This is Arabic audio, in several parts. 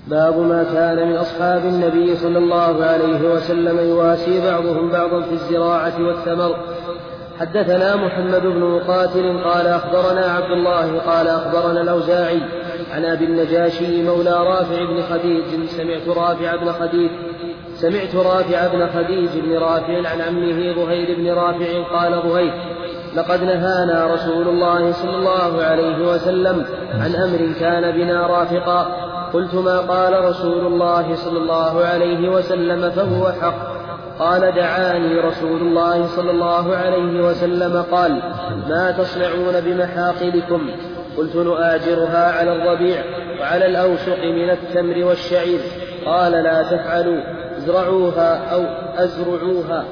باب ما كان من أصحاب النبي صلى الله عليه وسلم يواسي بعضهم بعضا في الزراعة والثمر. حدثنا محمد بن مقاتل قال أخبرنا عبد الله قال أخبرنا الأوزاعي عن أبي النجاشي مولى رافع بن خديج سمعت رافع بن خديج بن رافع عن عمه ظهير بن رافع قال ظهير: لقد نهانا رسول الله صلى الله عليه وسلم عن أمر كان بنا رافقا. قلت: ما قال رسول الله صلى الله عليه وسلم فهو حق. قال: دعاني رسول الله صلى الله عليه وسلم قال: ما تصنعون بمحاقلكم؟ قلت: نؤاجرها على الربيع وعلى الأوسق من التمر والشعير. قال: لا تفعلوا، ازرعوها أو أزرعوها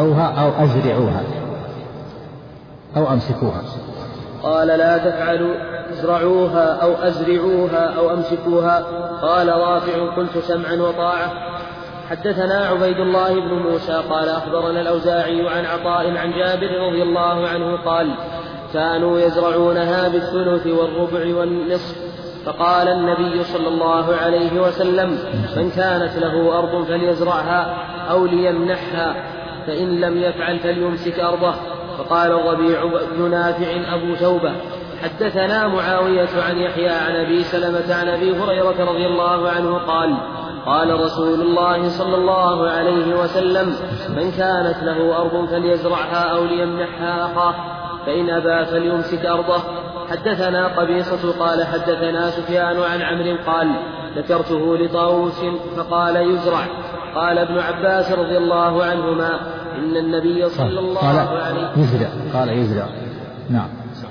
أو أمسكوها. قال: لا تفعلوا، ازرعوها أو أزرعوها أو أمسكوها. قال رافع: قلت: سمعا وطاعة. حدثنا عبيد الله بن موسى قال أخبرنا الأوزاعي عن عطاء عن جابر رضي الله عنه قال: كانوا يزرعونها بالثلث والربع والنصف. فقال النبي صلى الله عليه وسلم: من كانت له أرض فليزرعها أو ليمنحها، فإن لم يفعل فليمسك أرضه. فقال الربيع بن نافع أبو توبة: حدثنا معاوية عن يحيى عن أبي سلمة عن أبي هريرة رضي الله عنه قال: قال رسول الله صلى الله عليه وسلم: من كانت له أرض فليزرعها أو ليمنحها أخاه، فإن أبى فليمسك أرضه. حدثنا قبيصة قال حدثنا سفيان عن عمرو قال: ذكرته لطاووس فقال: يزرع. قال ابن عباس رضي الله عنهما: إن النبي صلى الله عليه وسلم قال يزرع. نعم.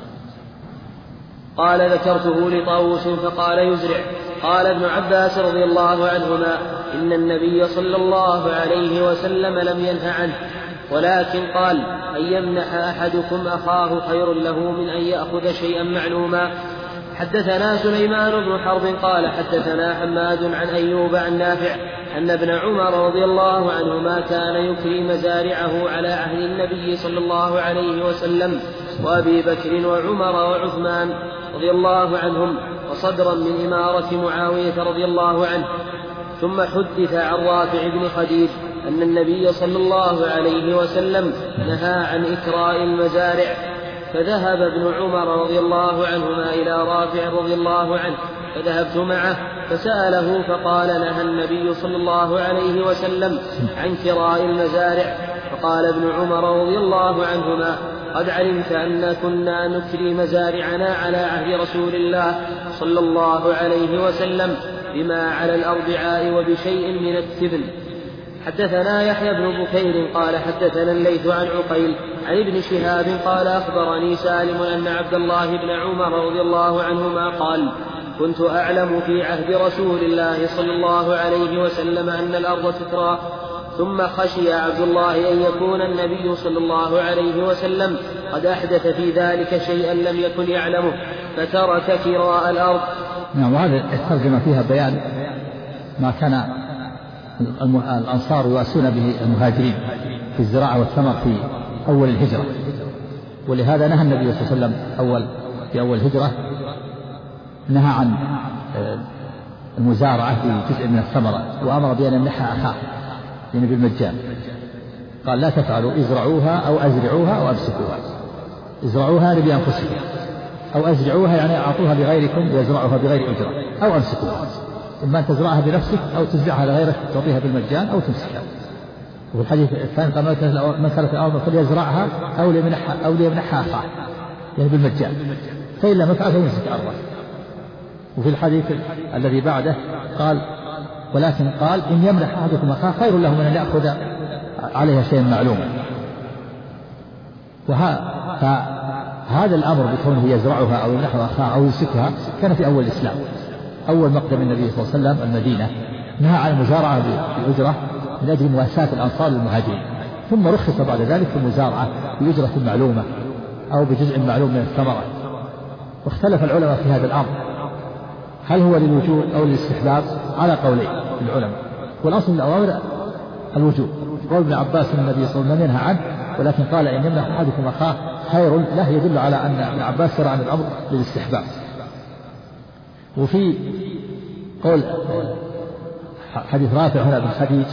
قال: ذكرته لطاووس فقال: يزرع. قال ابن عباس رضي الله عنهما: إن النبي صلى الله عليه وسلم لم ينه عنه، ولكن قال: أن يمنح أحدكم أخاه خير له من أن يأخذ شيئا معلوما. حدثنا سليمان بن حرب قال حدثنا حماد عن أيوب عن نافع أن ابن عمر رضي الله عنهما كان يكري مزارعه على عهد النبي صلى الله عليه وسلم وأبي بكر وعمر وعثمان رضي الله عنهم، وصدرا من إمارة معاوية رضي الله عنه. ثم حدث عن رافع بن خديج أن النبي صلى الله عليه وسلم نهى عن إكراء المزارع. فذهب ابن عمر رضي الله عنهما إلى رافع رضي الله عنه، فذهبت معه فسأله فقال: نهى النبي صلى الله عليه وسلم عن كراء المزارع. فقال ابن عمر رضي الله عنهما: قد علمت أن كنا نكري مزارعنا على عهد رسول الله صلى الله عليه وسلم بما على الأربعاء وبشيء من التبن. حدثنا يحيى بن بكير قال حدثنا الليث عن عقيل عن ابن شهاب قال أخبرني سالم أن عبد الله بن عمر رضي الله عنهما قال: كنت أعلم في عهد رسول الله صلى الله عليه وسلم أن الأرض تكرى، ثم خشي عبد الله أن يكون النبي صلى الله عليه وسلم قد أحدث في ذلك شيئا لم يكن يعلمه فترك كراء الأرض. نعم. وهذا الترجمة فيها بيان ما كان الأنصار يواسون به المهاجرين في الزراعة والثمر في أول الهجرة، ولهذا نهى النبي صلى الله عليه وسلم في أول الهجرة نهى عن المزارعة في جزء من الثمرة، وأمر بأن يمنحها أخاه يعني بالمجان. قال: لا تفعلوا، ازرعوها أو أزرعوها أو أمسكوها. ازرعوها يعني بأنفسكم، أو أزرعوها يعني أعطوها لغيركم يزرعها بغير أجرة، أو أمسكوها، إما أن تزرعها بنفسك أو تزرعها لغيرك تعطيها بالمجان أو تمسكها. وفي الحديث الثاني قال: من كانت الأرض فليزرعها أو ليمنحها أخاه يعني بالمجان، فإن لم يفعل فيمسك أرضه. وفي الحديث الذي بعده قال: ولكن قال: إن يمنح أحدكم أخاه خير له من أن يأخذ عليها شيئا معلوما. فهذا الأمر بكونه يزرعها أو يمنحها أخاه أو يمسكها كان في أول الإسلام. أول مقدم النبي صلى الله عليه وسلم المدينة نهى عن المزارعة بأجرة من أجل مواساة الأنصار للمهاجرين، ثم رخص بعد ذلك في المزارعة بأجرة معلومة أو بجزء معلوم من الثمرة. واختلف العلماء في هذا الأمر، هل هو للوجوب أو للاستحباب؟ على قولين العلماء، والأصل من الأوامر الوجوب. قول ابن عباس أن النبي صلى الله عليه وسلم ينهى عنه، ولكن قال: إن يمنح أحدكم أخاه خير له، يدل على أن ابن عباس سرع عن الأمر للاستحباب. وفي قول حديث رافع هنا بن خديج،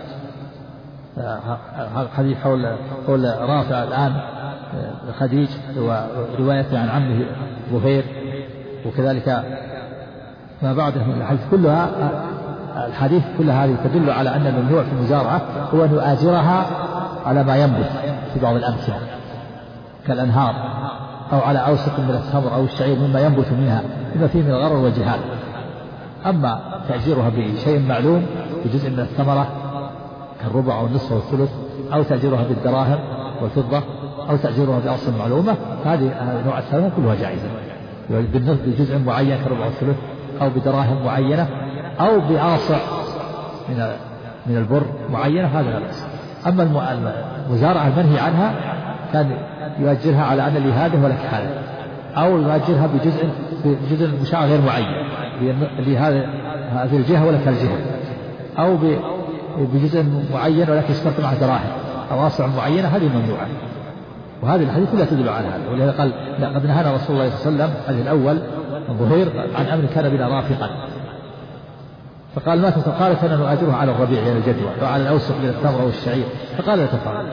حديث حول رافع الآن خديج وروايته عن عمه ظهير، وكذلك ما بعده من الحديث كلها. الحديث كلها هذه تدل على أن الممنوع في المزارعة هو أن يؤاجرها على ما ينبت في بعض الأمثلة كالأنهار، أو على أوسق من التمر أو الشعير مما ينبت منها بما فيه من الغرر والجهال. أما تأجيرها بشيء معلوم بجزء من الثمرة كالربع أو النصف والثلث، أو تأجيرها بالدراهم والفضة، أو تأجيرها بأصل معلومة، هذه نوع الثمرة كلها جائزة بجزء معين كالربع والثلث، أو بدراهم معينة، أو بآصع من البر معينة، هذا لا بأس. أما المزارعة المنهي عنها كان يؤجرها على أن لي هذا ولك هذا، أو يؤجرها بجزء مشاع غير معين هذه الجهة ولك الجهة، أو بجزء معين ولكن اشترط معه دراهم أو آصع معينة، هذه ممنوعة. وهذه الحديث لا تدل على هذا، ولهذا قال لقد نهانا رسول الله صلى الله عليه وسلم الحديث الأول من ظهير عن أمر كان بنا رافقا، فقال ما تفعل؟ قال كنا نؤاجرها على الربيع يعني الجدوى، وعلى الأوسق من التمر والشعير، فقال لا تفعل.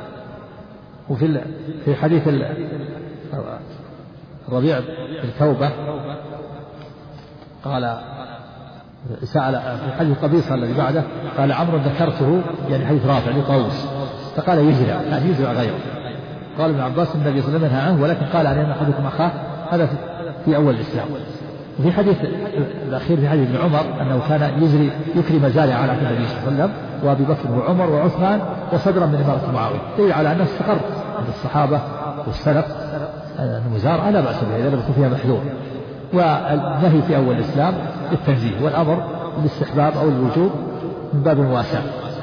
وفي حديث الربيع التوبة قال سأل في حديث قبيصة الذي بعده قال عمرو ذكرته يعني حديث رافع لطاووس، فقال يزرع يعني يزرع غيره. قال ابن عباس النبي صلى الله عليه وسلم نهى عنه، ولكن قال عليه أحدكم أخاه، هذا في أول الإسلام. وفي حديث الأخير في حديث ابن عمر أنه كان يكري مزارع على النبي صلى الله عليه وسلم وأبي بكر وعمر وعثمان وصدرا من إمارة معاوية، دليل على أنه استقر عند الصحابة والسلف المزارعة لا بأس بها إذا لم يكن فيها محذور. والنهي في أول الإسلام للتنزيه، والأمر بالاستحباب أو الوجوب من باب المواساة.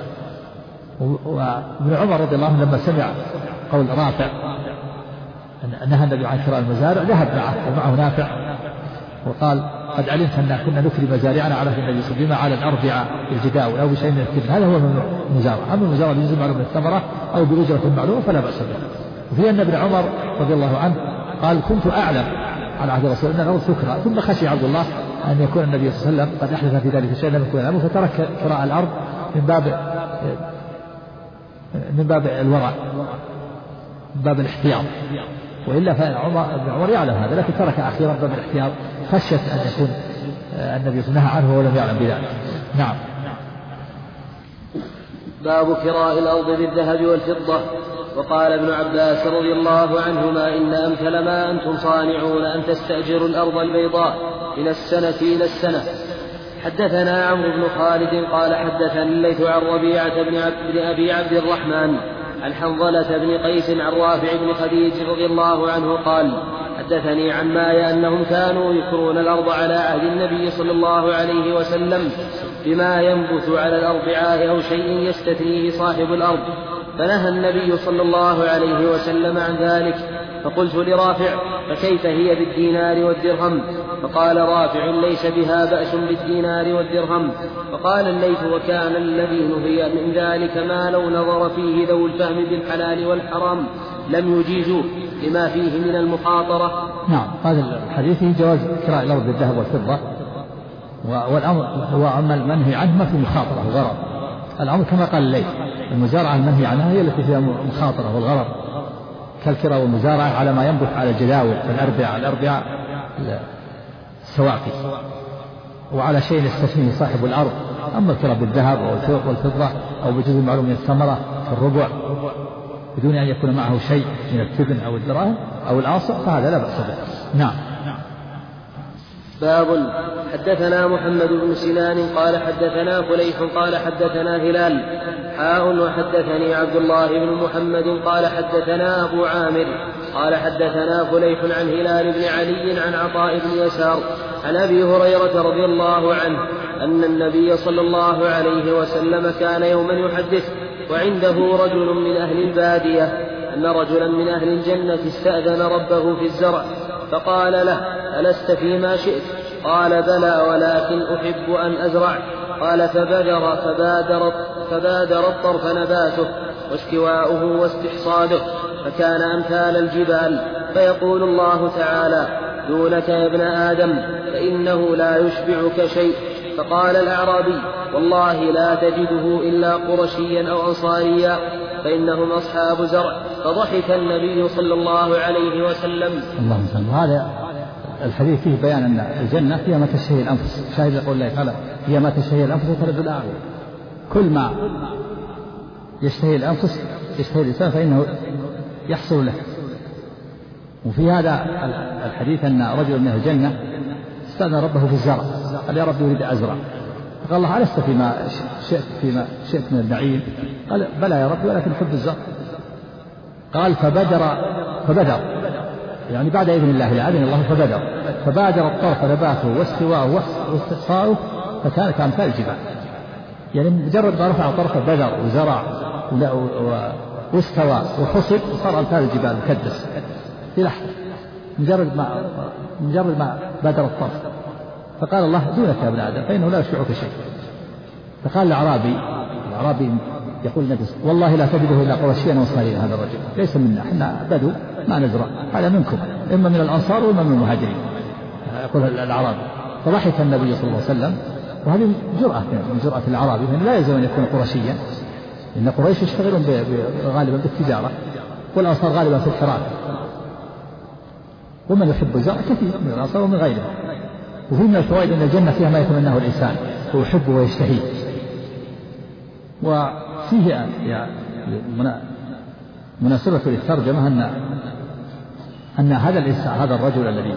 وابن عمر رضي الله عنه لما سمع قول رافع نهى النبي عن كراء المزارع ذهب معه نافع وقال قد علمت أن كنا نكري مزارعنا على النبي صلى الله عليه وسلم بما على الأربعاء الجداول أو بشيء من الكبر، هذا هو المزارعة. أما المزارعة بجزء معلوم من الثمرة أو بأجرة معلومة فلا بأس به. وفي أن ابن عمر رضي الله عنه قال كنت أعلم على عهد الرسول أن الأرض تكرى، ثم خشي عبد الله أن يكون النبي صلى الله عليه وسلم قد أحدث في ذلك شيء لم يكن يعلمه، فترك كراء الأرض من باب الورع، من باب الاحتياط. وإلا فابن عمر يعلم هذا، لكن ترك أخيرا باب الاحتياط خشية أن يكون النبي نهى عنه ولم يعلم بذلك. نعم. باب كراء الأرض بالذهب والفضة. وقال ابن عباس رضي الله عنهما إن أمثل ما أنتم صانعون أن تستأجروا الأرض البيضاء من السنة إلى السنة. حدثنا عمرو بن خالد قال حدثني الليث عن ربيعة بن أبي عبد الرحمن عن حنظلة بن قيس عن رافع بن خديج رضي الله عنه قال حدثني عن مايا أنهم كانوا يكرون الأرض على عهد النبي صلى الله عليه وسلم بما ينبت على الأربعاء أو شيء يستثنيه صاحب الأرض، فنهى النبي صلى الله عليه وسلم عن ذلك. فقلت لرافع فكيف هي بالدينار والدرهم؟ فقال رافع ليس بها بأس بالدينار والدرهم. فقال الليث وكان الذي نهي من ذلك ما لو نظر فيه ذو الفهم بالحلال والحرام لم يجيزوه لما فيه من المخاطرة. نعم. هذا الحديث فيه جواز كراء الأرض بالذهب والفضة، والأمر هو أما المنهي عنه ما في مخاطرة وغرض. الأمر كما قال الليث المزارعة المنهي عنها هي التي فيها مخاطرة والغرض، كالكراء والمزارعة على ما ينبت على الجداول الأربعاء السواقي، وعلى شيء يستثنيه صاحب الأرض. أما الكراء بالذهب والفضة أو بجزء معلوم من الثمرة كالربع بدون أن يكون معه شيء من التبن أو الدراهم أو الآصع فهذا لا بأس به. نعم. باب حدثنا محمد بن سنان قال حدثنا فليح قال حدثنا هلال وحدثني عبد الله بن محمد قال حدثنا أبو عامر قال حدثنا فليح عن هلال بن علي عن عطاء بن يسار عن أبي هريرة رضي الله عنه أن النبي صلى الله عليه وسلم كان يوما يحدث وعنده رجل من أهل البادية أن رجلا من أهل الجنة استأذن ربه في الزرع فقال له ألست فيما شئت؟ قال بلى ولكن أحب أن أزرع. قال فبادر الطرف نباته واستواؤه واستحصاده فكان أمثال الجبال، فيقول الله تعالى دونك يا ابن آدم فإنه لا يشبعك شيء فقال الأعرابي: والله لا تجده إلا قرشيا أو أنصاريا فإنهم أصحاب زرع. فضحك النبي صلى الله عليه وسلم. اللهم صل. هذا الحديث فيه بيان أن الجنة هي ما تشتهي الأنفس، شاهد يقول الله تعالى: هي ما تشتهي الأنفس وتلذ الأعين. كل ما يشتهي الأنفس يشتهي الإنسان فإنه يحصل له. وفي هذا الحديث أن رجل من الجنة استأذن ربه في الزرع، قال: يا رب أريد أزرع. قال الله: ألست فيما شئت من النعيم؟ قال: بلى يا رب ولكن أحب الزرع. قال: فبدر يعني بعد إذن الله لأذن الله فبادر الطرف نباته واستواءه واستقصاؤه فكان كأمثال الجبال. يعني مجرد ما رفع طرفه بدر وزرع واستوى وحصد وصار أمثال الجبال مكدس في لحظة، مجرد ما بادر الطرف. فقال الله: دونك يا ابن آدم فإنه لا يشفعك شيء. فقال الأعرابي يقول النبي: والله لا تجده إلا قرشيا وصالين. هذا الرجل ليس منا، احنا بدو ما نزرع، هذا منكم، إما من الأنصار وإما من المهاجرين. يقول الأعرابي. فضحك النبي صلى الله عليه وسلم. وهذه جرأة من جرأة الأعرابي، لأنه لا يلزم أن يكون قرشيا، إن قريش يشتغلون غالبا بالتجارة، والأنصار غالبا في الحراثة، ومن يحب الزرع كثير من الأنصار ومن غيرهم. وفي من الفوائد أن الجنة فيها ما يتمناه الإنسان ويحبه ويشتهيه. وفيه مناسبة للترجمة أن هذا الرجل الذي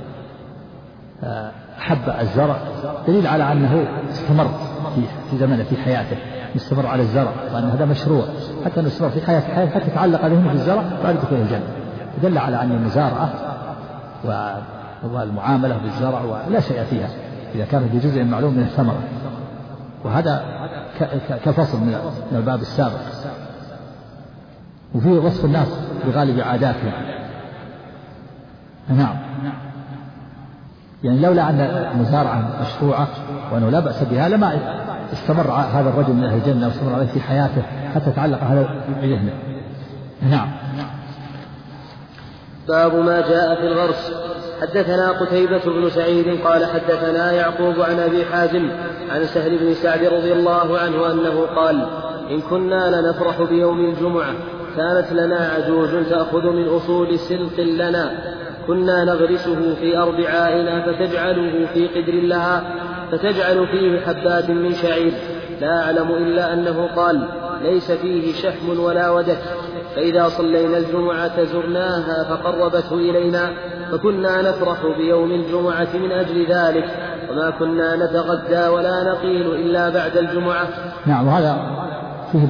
حب الزرع دليل على أنه استمر في زمنه في حياته، مستمر على الزرع، وأن هذا مشروع حتى أنه استمر في حياته حتى تعلق ذهنه بالزرع بعد دخول الجنة. دل على أن المزارعة والمعاملة بالزرع ولا شيء فيها إذا كانت بجزء معلوم من الثمرة. وهذا كفصل من الباب السابق. وفيه وصف الناس بغالب عاداتهم. نعم، يعني لولا أن المزارعة مشروعة وأنه لا بأس بها لما استمر هذا الرجل من أهل الجنة واستمر عليه في حياته حتى تعلق هذا بذهنه. نعم. باب ما جاء في الغرس. حدثنا قتيبة بن سعيد قال حدثنا يعقوب عن أبي حازم عن سهل بن سعد رضي الله عنه أنه قال: إن كنا لنفرح بيوم الجمعة كانت لنا عجوز تأخذ من أصول سلق لنا، كنا نغرسه في أربعائنا فتجعله في قدر لها فتجعل فيه حبات من شعير، لا أعلم إلا أنه قال: ليس فيه شحم ولا ودك، فإذا صلينا الجمعة زرناها فقربته إلينا، فكنا نفرح بيوم الجمعة من أجل ذلك، وما كنا نتغدى ولا نقيل إلا بعد الجمعة. نعم. وهذا فيه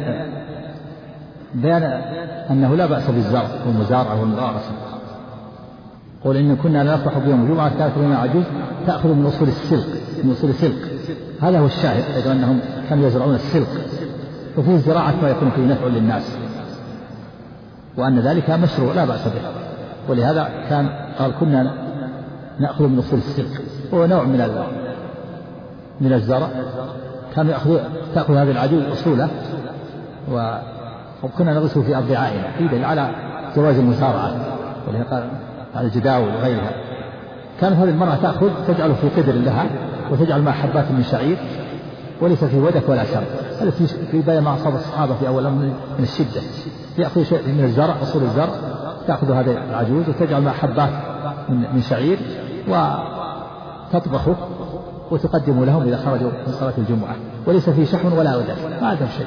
بيان أنه لا بأس بالزرع والمزارعة والمغارسة. قول: إن كنا نفرح بيوم الجمعة كانت لنا عجوز تأخذ من أصول السلق. هذا هو الشاهد، أيضا أنهم كانوا يزرعون السلق، وفيه زراعة ما يكون فيه نفع للناس، وأن ذلك مشروع لا بأس به. ولهذا قال: كنا نأخذ من أصول السلق، هو نوع من الزرع، كانوا تأخذ هذه العجوز أصوله وكنا نغرسه في أربعائنا، في دليل على جواز المزارعة. ولهذا قال على الجداول وغيرها. كانت هذه المرأة تأخذ تجعله في قدر لها وتجعل مع حبات من شعير، وليس في ودك ولا شر. هذا في بيان ما أصاب الصحابة في أول أمر من الشدة. يأخذ شيء من الزرع، أصول الزرع، تأخذ هذه العجوز وتجعل مع حبات من شعير وتطبخه وتقدم لهم إذا خرجوا من صلاة الجمعة، وليس فيه شحم ولا ودك، ما عندهم شيء.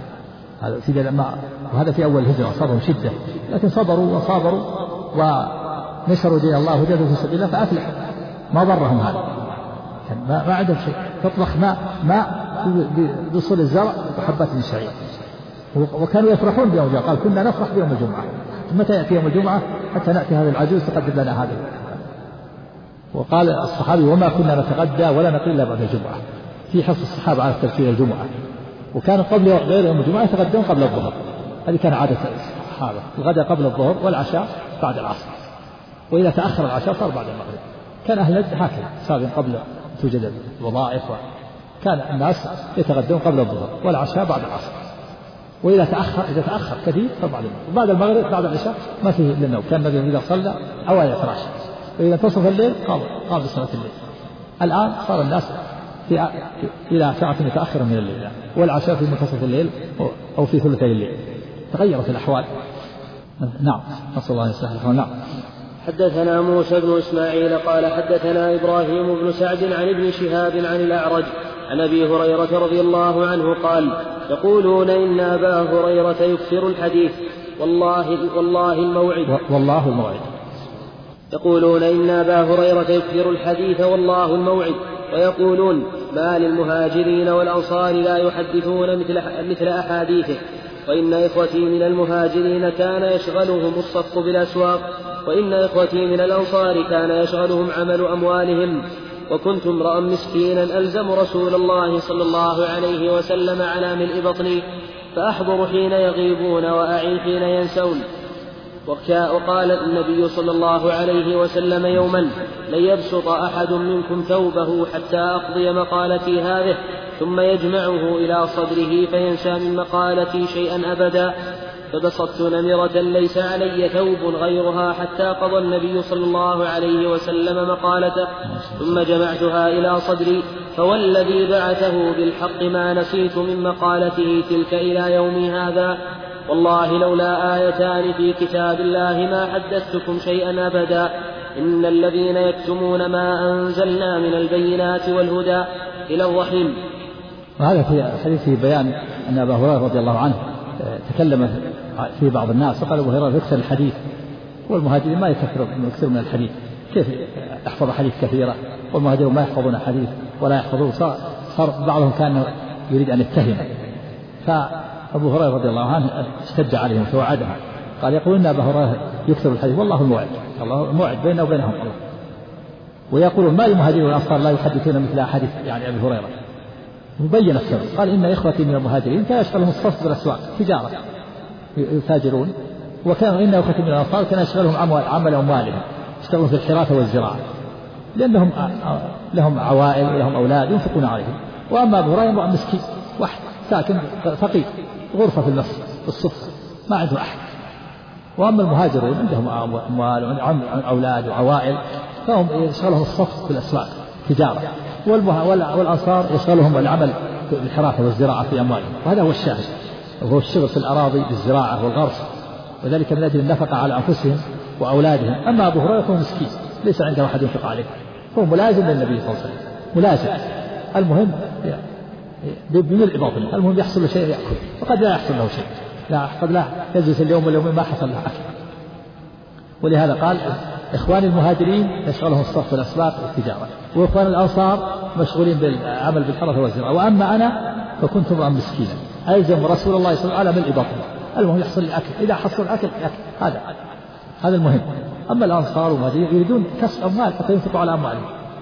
وهذا في أول الهجرة أصابهم شدة، لكن صبروا ونشروا دين الله وجاهدوا في سبيل الله فأفلحوا، ما ضرهم هذا. ما عندهم شيء، تطبخ ماء بأصول الزرع وحبات من الشعير. وكانوا يفرحون بيوم الجمعة. قال: كنا نفرح بيوم الجمعة. متى يأتي يوم الجمعة حتى نأتي هذه العجوز تقدم لنا هذا. وقال الصحابي: وما كنا نتغدى ولا نقيل إلا بعد الجمعة، في حرص الصحابة على تبكير الجمعة. وكان قبل غير يوم الجمعة يتغدون قبل الظهر، هذه كان عادة الصحابة، الغداء قبل الظهر والعشاء بعد العصر، وإذا تأخر العشاء صار بعد المغرب. كان أهل نجد هكذا سابقا قبل توجد الوظائف، كان الناس يتغدون قبل الظهر والعشاء بعد العصر، وإذا تأخر كثير فبعد المغرب. بعد المغرب بعد العشاء ما فيه إلا النوم. كان النبي إذا صلى أوى فراشه، وإذا انتصف الليل قام بصلاة الليل. الآن صار الناس إلى ساعة متأخرة من الليل، والعشاء في منتصف الليل أو في ثلثي الليل. تغيرت الأحوال. نعم، نسأل الله أن يصلح الحال. نعم. حدثنا موسى بن إسماعيل قال حدثنا إبراهيم بن سعد عن ابن شهاب عن الأعرج عن أبي هريرة رضي الله عنه قال: يقولون إن أبا هريرة يكثر الحديث والله الموعد. يقولون إن أبا هريرة يكثر الحديث والله الموعد، ويقولون ما للمهاجرين والأنصار لا يحدثون مثل أحاديثه، وإن إخوتي من المهاجرين كان يشغلهم الصف بالأسواق، وإن إخوتي من الأنصار كان يشغلهم عمل أموالهم، وكنت امرأ مسكينا ألزم رسول الله صلى الله عليه وسلم على ملء بطني، فأحضر حين يغيبون وأعي حين ينسون. وقال النبي صلى الله عليه وسلم يوما: لن يبسط أحد منكم ثوبه حتى أقضي مقالتي هذه ثم يجمعه إلى صدره فينسى من مقالتي شيئا أبدا. فبسطت نمرة ليس علي ثوب غيرها حتى قضى النبي صلى الله عليه وسلم مقالته ثم جمعتها إلى صدري، فوالذي بعثه بالحق ما نسيت من مقالته تلك إلى يومي هذا، والله لولا آيتان في كتاب الله ما حدثتكم شيئا أبدا، إن الذين يكتمون ما أنزلنا من البينات والهدى إلى الرحيم. وهذا في حديث في بيان أن أبا هريرة رضي الله عنه تكلم في بعض الناس وقال أبو هريرة يكثر الحديث، والمهاجرين ما يكثر من الحديث، كيف يحفظ حديث كثيرة والمهاجرون ما يحفظون حديث ولا يحفظون؟ صار بعضهم كان يريد أن يتهم، فأبو هريرة رضي الله عنه اشتد عليهم فوعدهم قال: يقول إن أبا هريرة يكثر الحديث والله الموعد، الله الموعد بيننا وبينهم الله. ويقولون ما المهاجرين والأنصار لا يحدثون مثل أحاديث يعني أبي هريرة. مبين السبب، قال: إن إخوتي من المهاجرين كان يشغلهم الصف بالأسواق تجارة يتاجرون، وكانوا إن إخوتي من الأنصار كان يشغلهم عمل أموالهم، يشتغلون في الحراثة والزراعة، لأنهم لهم عوائل ولهم أولاد ينفقون عليهم. وأما أبو هريرة مسكين واحد ساكن فقير غرفة في المسجد الصف ما عنده أحد. وأما المهاجرون عندهم أموال وأولاد وعوائل، فهم يشغلهم الصف في الأسواق تجارة، والأنصار يشغلهم العمل في الحراثة والزراعة في أموالهم. وهذا هو الشاهد، وهو الشغل في الأراضي بالزراعة والغرس، وذلك من أجل النفقة على أنفسهم وأولادهم. أما أبو هريرة فهو مسكين ليس عنده أحد ينفق عليه، هو ملازم للنبي صلى الله عليه وسلم، ملازم. المهم بملء بطنه، المهم يحصل له شيء يأكل، وقد لا يحصل له شيء، قد لا يجلس اليوم واليومين ما حصل له أكل. ولهذا قال: إخوان المهاجرين يشغلهم الصرف والأسواق والتجارة، وإخوان الأنصار مشغولين بالعمل بالحرث والزراعة، وأما أنا فكنت امرأ مسكينا ألزم رسول الله صلى الله عليه وسلم على ملء بطنه. المهم يحصل الأكل، إذا حصل الأكل هذا المهم. أما الأنصار والمهاجرين يريدون كسب أموال حتى ينفقوا على أموالهم.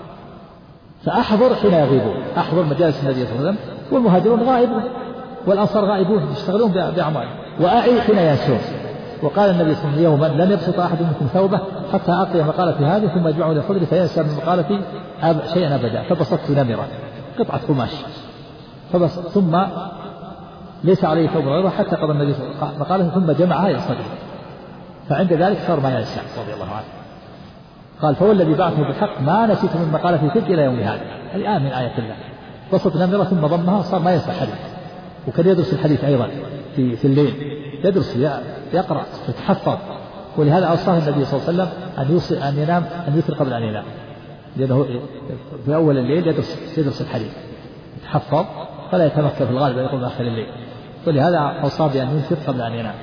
فأحضر حين يغيبون، أحضر مجالس النبي صلى الله عليه وسلم، والمهاجرون غائبون والأنصار غائبون يشتغلون بأعمالهم، وأعي حين ينسون. وقال النبي صلى الله عليه وسلم: يوما لن يبسط أحد منكم ثوبه حتى أقضي مقالتي هذه ثم يجمعه إلى صدري فينسى من مقالتي شيئا أبدا. فبسطت نمرة قطعة قماش ثم ليس عليه ثوب غيره حتى قضى النبي صلى الله عليه وسلم مقالته ثم جمعها إلى صدره، فعند ذلك صار ما ينسى رضي الله عنه. قال: فوالذي بعثه بالحق ما نسيت من مقالتي تلك إلى يوم هذا. الآن من آية الله بسط نمرة ثم ضمها، صار ما ينسى حديث. وكان يدرس الحديث أيضا في الليل، يدرس يقرأ يتحفظ. ولهذا أوصاه النبي صلى الله عليه وسلم أن ينام، أن يوتر قبل أن ينام، لأنه في أول الليل يدرس الحديث يتحفظ فلا يتمكن في الغالب أن يقوم آخر الليل. ولهذا أوصاه بأن يوتر قبل أن ينام.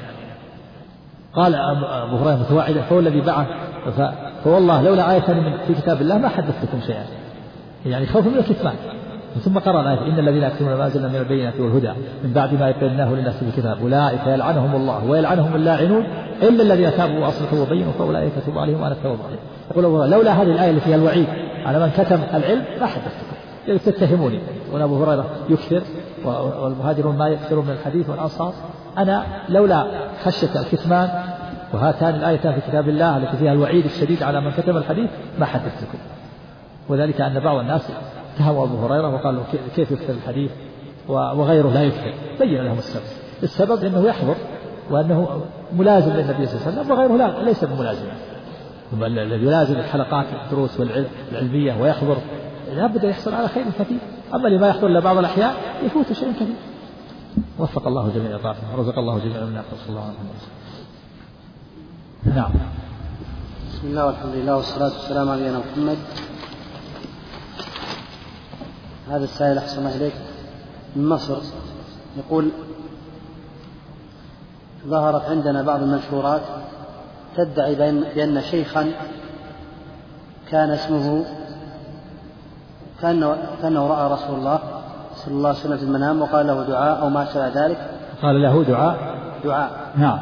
قال أبو هريرة متوعدا: فهو الذي بعث فوالله لولا آية في كتاب الله ما حدثتكم شيئا، يعني خوف من الكتمان. ثم قرأ الآية: إن الذين يكتمون ما أنزلنا من البينات والهدى من بعد ما بيناه للناس في الكتاب أولئك يلعنهم الله ويلعنهم اللاعنون إلا الذين تابوا وأصلحوا وبينوا فأولئك تتوب عليهم وأنا التواب الرحيم. يقول الله: لولا هذه الآية اللي فيها الوعيد على من كتم العلم ما حدثتكم، يعني تتهموني. وأبو هريرة يكثر والمهاجرون ما يكثرون من الحديث والأنصار، أنا لولا خشية الكتمان وهاتان الآيتان في كتاب الله التي فيها الوعيد الشديد على من كتم الحديث ما حدثتكم. وذلك أن بعض الناس اتهموا أبو هريرة وقالوا: كيف يكثر الحديث وغيره لا يكثر؟ بين لهم السبب أنه يحضر وأنه ملازم للنبي صلى الله عليه وسلم، وغيره ليس بملازم. الذي يلازم الحلقات الدروس والعلمية ويحضر لابد يحصل على خير كثير، أما لما يحصل لبعض الأحيان يفوت شيء كثير. وفق الله جميع طاعته ورزق الله جميع من صلى الله عليه وسلم. نعم. بسم الله والحمد لله والصلاة والسلام على نبينا محمد. هذا السائل أحسن الله إليك من مصر يقول: ظهرت عندنا بعض المنشورات تدعي بأن شيخا كان اسمه كأنه رأى رسول الله صلى الله عليه وسلم في المنام وقال له دعاء أو ما شابه ذلك. قال له دعاء. نعم.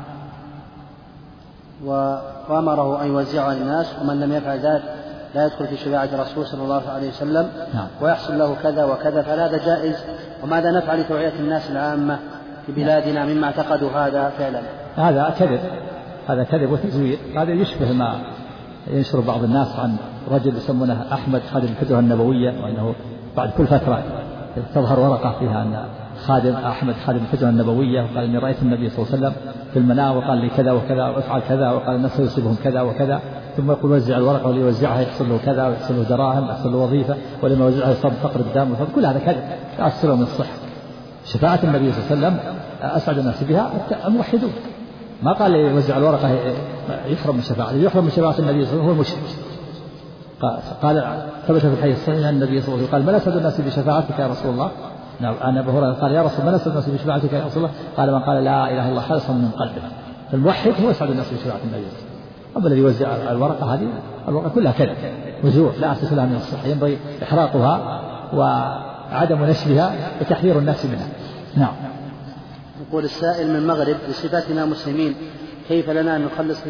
وأمره أن يوزعه على الناس، ومن لم يفعل ذلك لا يدخل في شفاعة الرسول صلى الله عليه وسلم. نعم. ويحصل له كذا وكذا، فهذا جائز؟ وماذا نفعل لتوعية الناس العامة في بلادنا مما اعتقدوا هذا فعلا؟ هذا كذب وتزوير. هذا يشبه ما ينشر بعض الناس عن رجل يسمونه أحمد خادم الفتوى النبوية، وأنه بعد كل فترة تظهر ورقة فيها أن خادم أحمد خادم الفتوى النبوية، وقال إني رأيت النبي صلى الله عليه وسلم في المنام وقال لي كذا وكذا وافعل كذا، وقال الناس يصيبهم كذا وكذا، ثم يقول وزع الورقة واللي يوزعها يحصل له كذا ويحصل له دراهم ويحصل له وظيفة، ولما يوزعها يصاب فقر الدم. كل هذا كذب لا أصله من الصحة. شفاعة النبي صلى الله عليه وسلم أسعد الناس بها الموحدون. ما قال يوزع الورقة يحرم من شفاعة، يحرم من شفاعة النبي صلى الله عليه وسلم هو المشرك. قال ثبت في الحديث الصحيح أن النبي صلى الله عليه وسلم قال: من أسعد الناس بشفاعتك يا رسول الله؟ نعم. أنا أبو هريرة قال: يا رسول من أسعد الناس بشفاعتك يا رسول الله؟ قال: من قال لا إله إلا الله خالصا من قلبه. فالموحد هو أسعد الناس بشفاعة النبي صلى الله عليه وسلم. أما الذي يوزع الورقة هذه الورقة كلها كذب وزور لا أساس لها من الصحة، ينبغي إحراقها وعدم نشرها وتحذير الناس منها. نعم. يقول السائل من المغرب: بصفتنا مسلمين كيف لنا أن نخلص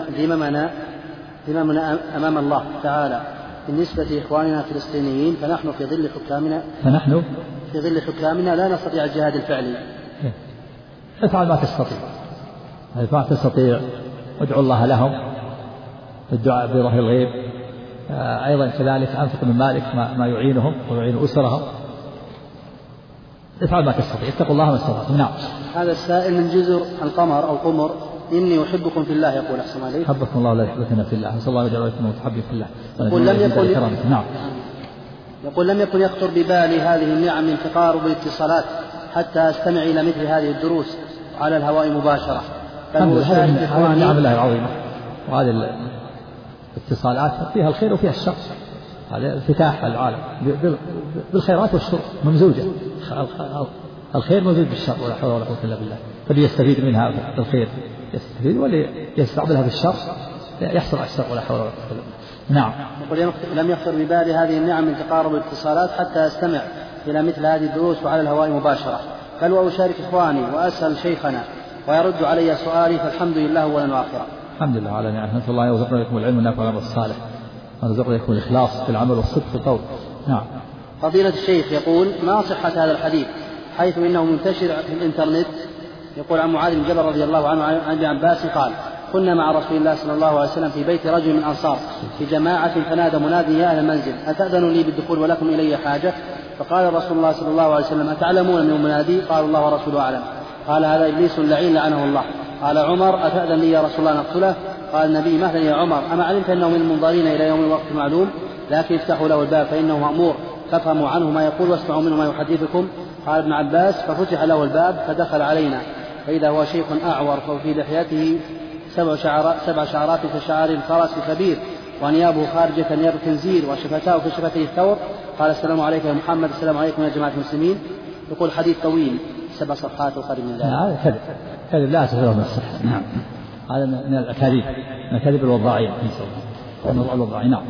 ذممنا أمام الله تعالى بالنسبة لإخواننا الفلسطينيين، فنحن في ظل حكامنا لا نستطيع الجهاد الفعلي. افعل ما تستطيع ادعو الله لهم الدعاء بظهر الغيب. أيضا كذلك أنفق من مالك ما يعينهم ويعين أسرهم. افعل ما تستطيع، اتقوا الله ما استطعتم. نعم. هذا السائل من جزر القمر أو قمر: إني أحبكم في الله. يقول: أحسن عليك. حبكم الله ولا يحبكنا في الله، نسأل الله يجعل لكم متحبين في الله. يقول: لم يكن يخطر ببالي هذه النعم من تقارب الاتصالات حتى أستمع إلى مثل هذه الدروس على الهواء مباشرة. هذه النعم الله العظيمة، وهذه الاتصالات فيها الخير وفيها الشر. هذا انفتاح العالم بالخيرات والشر ممزوجة. الخير ممزوج بالشر، ولا حول ولا قوة إلا بالله. فاللي يستفيد منها بالخير يستفيد، واللي يستعملها بالشر يحصل على الشر، ولا حول ولا قوة إلا بالله. نعم. يقول: لم يخطر ببالي هذه النعم من تقارب الاتصالات حتى أستمع إلى مثل هذه الدروس وعلى الهواء مباشرة، بل وأشارك إخواني وأسأل شيخنا ويرد علي سؤالي، فالحمد لله أولا وآخرا. الحمد لله على نعمه. نسأل الله يرزقنا لكم العلم والنفع والعمل الصالح، ورزقنا لكم الإخلاص في العمل والصدق في القول. نعم. فضيلة الشيخ يقول: ما صحة هذا الحديث حيث إنه منتشر في الإنترنت؟ يقول عن معاذ بن جبل رضي الله عنه عن ابن عباس قال: كنا مع رسول الله صلى الله عليه وسلم في بيت رجل من الأنصار في جماعة، فنادى مناد: يا أهل المنزل أتأذنوا لي بالدخول ولكم إلي حاجة؟ فقال رسول الله صلى الله عليه وسلم: أتعلمون من المنادي؟ قال: الله ورسوله أعلم. قال: هذا إبليس لعين لعنه الله. قال عمر: أتأذن لي يا رسول الله نقتله؟ قال النبي: مهلا يا عمر، أما علمت أنه من المنظرين إلى يوم الوقت معلوم، لكن افتحوا له الباب فإنه مأمور، فافهموا عنه ما يقول واسمعوا منه ما يحدثكم. قال ابن عباس: ففتح له الباب فدخل علينا، فإذا هو شيخ أعور، ففي لحيته 7 شعرات كشعر الفرس الكبير، وأنيابه خارجة نياب الخنزير، وشفتاه كشفتي الثور. قال: السلام عليكم يا محمد. السلام عليكم يا جماعة المسلمين. يقول: حديث طويل 7 صفحات وقريب من ذلك. هذا كذب لا أساس له من الصحة. نعم. هذا من الأكاذيب، من الكذب الوضاعية. نعم.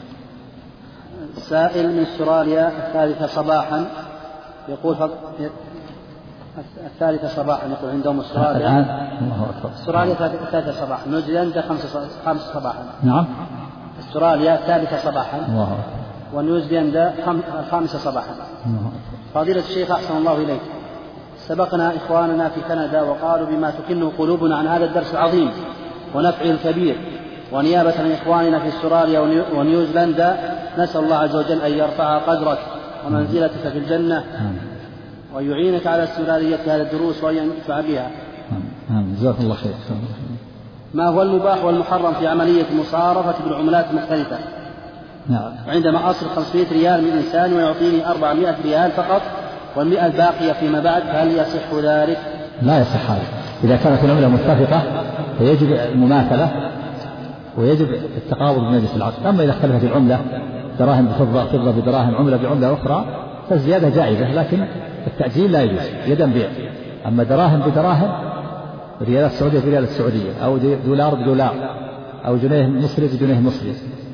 سائل من استراليا 3 صباحا يقول: الثالثة صباحا يقول عندهم استراليا 3 صباحا، نيوزيلندا 5 صباحا. نعم. استراليا 3 صباحا ونيوزيلندا 5 صباحا. فضيلة الشيخ أحسن الله إليك، سبقنا إخواننا في كندا وقالوا بما تكن قلوبنا عن هذا الدرس العظيم ونفعه الكبير، ونيابة عن إخواننا في استراليا ونيوزيلندا نسأل الله عز وجل أن يرفع قدرك ومنزلتك في الجنة ويعينك على استمرارية هذه الدروس وأن ينفع بها. جزاك الله خير. ما هو المباح والمحرم في عملية المصارفة بالعملات المختلفة؟ نعم. وعندما أصرف 500 ريال من إنسان ويعطيني 400 ريال فقط وال100 الباقية فيما بعد، فهل يصح ذلك؟ لا يصح هذا. إذا كانت العملة متفقة فيجب المماثلة ويجب التقابض بمجلس العقد. أما إذا اختلفت العملة دراهم بفضة، فضة بدراهم، عملة بعملة أخرى، فالزيادة جائزة، لكن التأجيل لا يجوز يدا بيد. أما دراهم بدراهم، ريالات سعودية بريالات سعودية، أو دولار بدولار، أو جنيه مصري بجنيه مصري،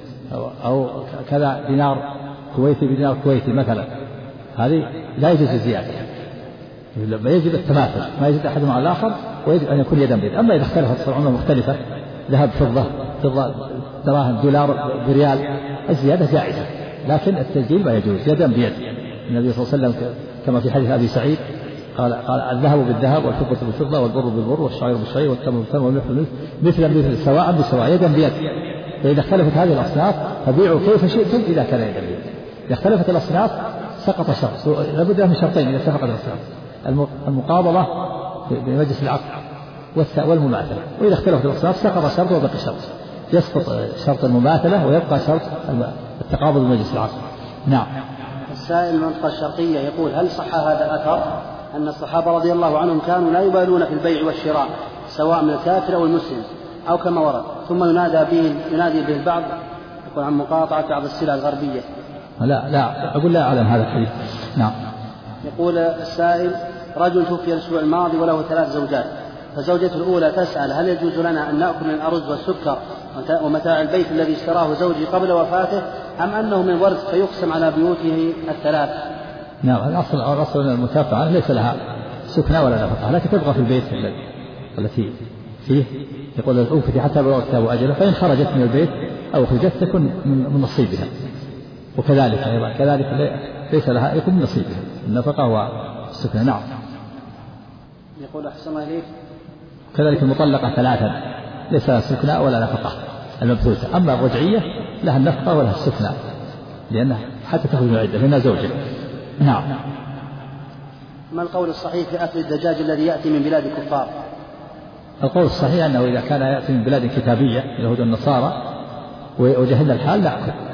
أو كذا دينار كويتي بدينار كويتي مثلا، هذه لا يجوز الزيادة. لما يجب التماثل، ما يجب أحد مع الآخر، ويجب أن يكون يدا بيد. أما إذا اختلفت العملة مختلفة، ذهب فضة دراهم دولار بريال، الزيادة جائزة، لكن التسجيل ما يجوز يدا بيد. النبي صلى الله عليه وسلم كما في حديث أبي سعيد قال الذهب بالذهب والفضة بالفضة والبر بالبر والشعير بالشعير والتمر بالتمر والمثل بالمثل سواء بسواء يدا بيد. فإذا اختلفت هذه الأصناف فبيعوا كيف شئتم إذا كان يدا بيد. إذا اختلفت الأصناف سقط شرط، لابد من شرطين إذا اتفقت الأصناف: المقابلة بمجلس العقد والمماثلة. وإذا اختلفت الأصناف سقط شرط وبقي شرط، يسقط شرط المماثلة ويبقى شرط التقابض بمجلس العقد. نعم. السائل المنطقة الشرقية يقول: هل صح هذا الأثر أن الصحابة رضي الله عنهم كانوا لا يبالون في البيع والشراء سواء من الكافر أو المسلم أو كما ورد، ثم ينادي به البعض يقول عن مقاطعة بعض السلع الغربية؟ لا أقول لا أعلم هذا الحديث. نعم. يقول السائل: رجل توفي الأسبوع الماضي وله 3 زوجات، فزوجته الأولى تسأل: هل يجوز لنا أن نأكل من الأرز والسكر ومتاع البيت الذي اشتراه زوجي قبل وفاته، أم أنه من ورث فيقسم على بيوته الثلاث؟ نعم. الأصل أن المكافأة ليس لها سكنة ولا نفقة، لكن تبقى في البيت التي فيه. يقول الأنفة حتى بلغ كتاب أجله، فإن خرجت من البيت أو خرجت تكون من نصيبها. وكذلك أيضا ليس لها يكون من نصيبها النفقة والسكنة. نعم. يقول: أحسن الله إليك. كذلك المطلقة 3 ليس لها سكنة ولا نفقة المبثوثة. أما الرجعية لها النفقة ولها السكنة، لأنها حتى تخرج من العدة لأنها زوجة. نعم. ما القول الصحيح في أكل الدجاج الذي يأتي من بلاد الكفار؟ القول الصحيح أنه إذا كان يأتي من بلاد كتابية اليهود والنصارى وجهلنا الحال لا أكل.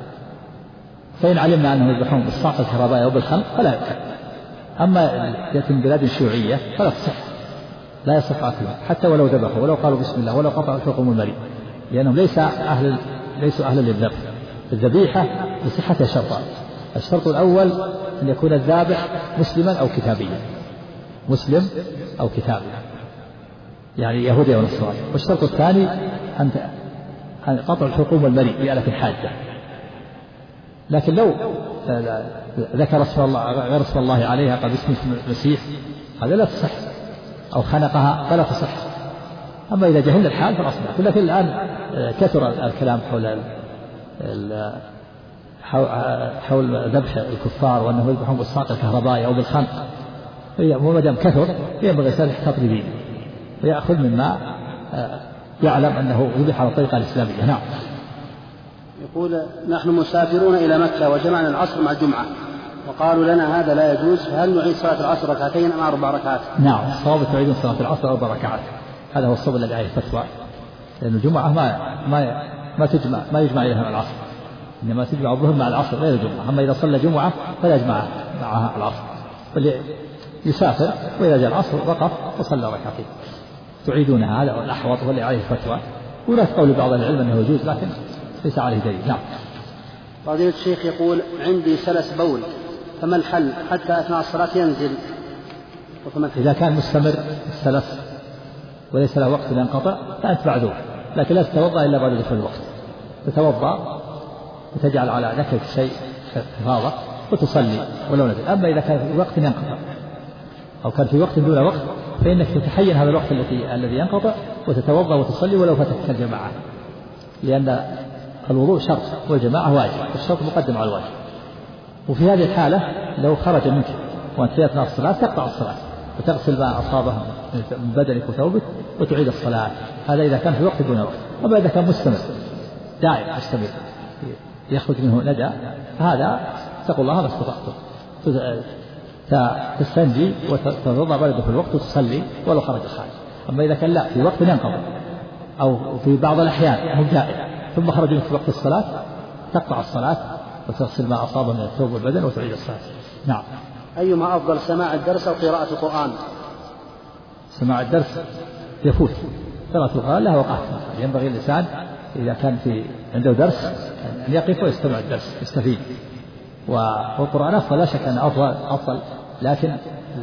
فإن علمنا أنه يذبحون بالصعق الكهربائي أو بالخنق فلا يأكل. أما يأتي من بلاد شيوعية فلا تصح، لا يصح أكله حتى ولو ذبحوا ولو قالوا بسم الله ولو قطعوا حلقهم المريء، لأنهم ليسوا أهلا للذبح. الذبيحة لصحتها شرطان: الشرط الأول أن يكون الذابح مسلما أو كتابيا، مسلم أو كتابي يعني يهودي أو نصراني. والشرط الثاني أن قطع الحلقوم والمريء بآلة حادة. لكن لو ذكر اسم الله غير اسم الله عليها قال باسم المسيح هذا لا تصح، أو خنقها فلا تصح. أما إذا جهلنا الحال فالأصل. لكن الآن كثر الكلام حول ذبح الكفار وأنه يذبحون بالصاق الكهربائي أو بالخنق. وما دام كثر ينبغي الإنسان يحتاط بدينه ويأخذ مما يعلم أنه ذبح على الطريقة الإسلامية. نعم. يقول: نحن مسافرون إلى مكة وجمعنا العصر مع الجمعة وقالوا لنا هذا لا يجوز، فهل نعيد صلاة العصر ركعتين أم 4 ركعات؟ نعم، الصواب تعيدون صلاة العصر 4 ركعات. هذا هو الصواب الذي عليه الفتوى، لأن الجمعة ما يجمع إليها العصر، إنما تجمع الظهر مع العصر غير الجمعة. أما إذا صلى جمعة فلا يجمع معها العصر، بل يسافر وإذا جاء العصر وقف وصلى ركعتين. تعيدونها، هذا الأحوط واللي عليه الفتوى. ولا تقول بعض العلم أنه يجوز لكن ليس عليه دليل. نعم. فضيلة الشيخ يقول: عندي سلس بول، فما الحل حتى أثناء الصلاة ينزل؟ إذا كان مستمر السلس وليس له وقت ينقطع فأنت معذور، لكن لا تتوضأ إلا بعد دخول الوقت. تتوضأ وتجعل على ذكرك شيء حفاظة وتصلي ولو نزل. أما إذا كان في وقت ينقطع أو كان في وقت دون وقت فإنك تتحين هذا الوقت الذي ينقطع وتتوضأ وتصلي ولو فاتتك الجماعة، لأن الوضوء شرط والجماعة واجب، الشرط مقدم على الواجب. وفي هذه الحالة لو خرج منك وأنت في أثناء الصلاة تقطع الصلاة وتغسل ما أصابه من بدنك وثوبك وتعيد الصلاة. هذا إذا كان في وقت دون وقت. أما إذا كان مستمر دائم مستمر يخرج منه ندى فهذا تقول الله ما استطعتم، تستنجي وتتوضأ بعد دخول الوقت وتصلي ولو خرج الخارج. أما إذا كان لا في وقت ينقضي أو في بعض الأحيان هو جائز ثم خرج منك في وقت الصلاة تقطع الصلاة وتغسل ما أصاب من الثوب والبدن وتعيد الصلاة. نعم. أيما أفضل، سماع الدرس أو قراءة القرآن؟ سماع الدرس يفوت، قراءة القرآن لها وقت، ينبغي الإنسان إذا كان عنده درس أن يقف ويستمع الدرس يستفيد. والقرآن أفضل لا شك أن أفضل، لكن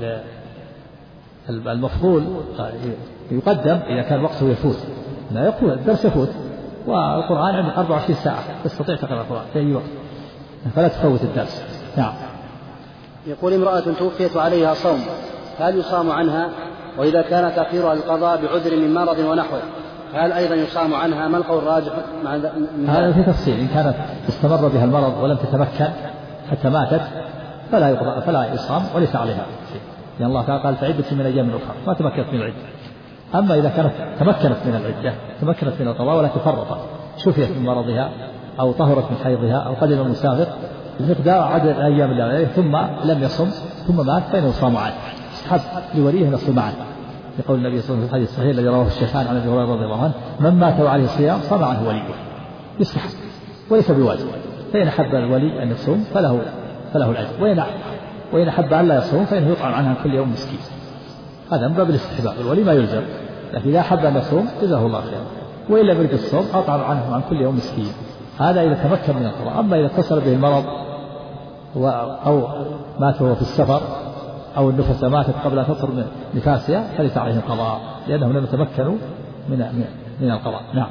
المفضول يقدم إذا كان وقته يفوت، لا يفوت الدرس يفوت، والقرآن عندك 24 ساعة تستطيع تقرأ القرآن في أي وقت، فلا تفوت الدرس. نعم. يقول امرأة توفيت عليها صوم، هل يصام عنها؟ وإذا كان تأخيرها القضاء بعذر من مرض ونحوه هل أيضا يصام عنها؟ ما القول الراجح من هذا في تفصيل. إن كانت استمر بها المرض ولم تتمكن حتى ماتت فلا يصام وليس عليها شيء، لأن الله تعالى قال فعدة من أيام أخرى، ما تمكنت من العدة. أما إذا كانت تمكنت من العدة، تمكنت من القضاء ولكن فرطت، شفيت من مرضها أو طهرت من حيضها أو قدم المسافر بمقدار عدد الأيام اللي عليه ثم لم يصم ثم مات فإنه يصام عنه، يستحب لوليه أن يصوم عنه، يقول النبي صلى الله عليه وسلم في الحديث الصحيح الذي رواه الشيخان عن أبي هريرة رضي الله عنه: من مات وعليه صيام صام عنه وليه، يستحب وليس بواجب. فإن أحب الولي أن يصوم فله الأجر، وإن أحب أن لا يصوم فإنه يطعم عنها كل يوم مسكين. هذا من باب الاستحباب، الولي ما يلزم، لكن إذا أحب أن يصوم جزاه الله خيرا، وإلا يريد الصوم أطعم عنه عن كل يوم مسكين. هذا إذا تمكن من القضاء. أما إذا اتصل به المرض أو مات وهو في السفر أو النفس ماتت قبل أن تصل من نفاسها فليس عليهم قضاء، لأنهم لم يتمكنوا من القضاء. نعم.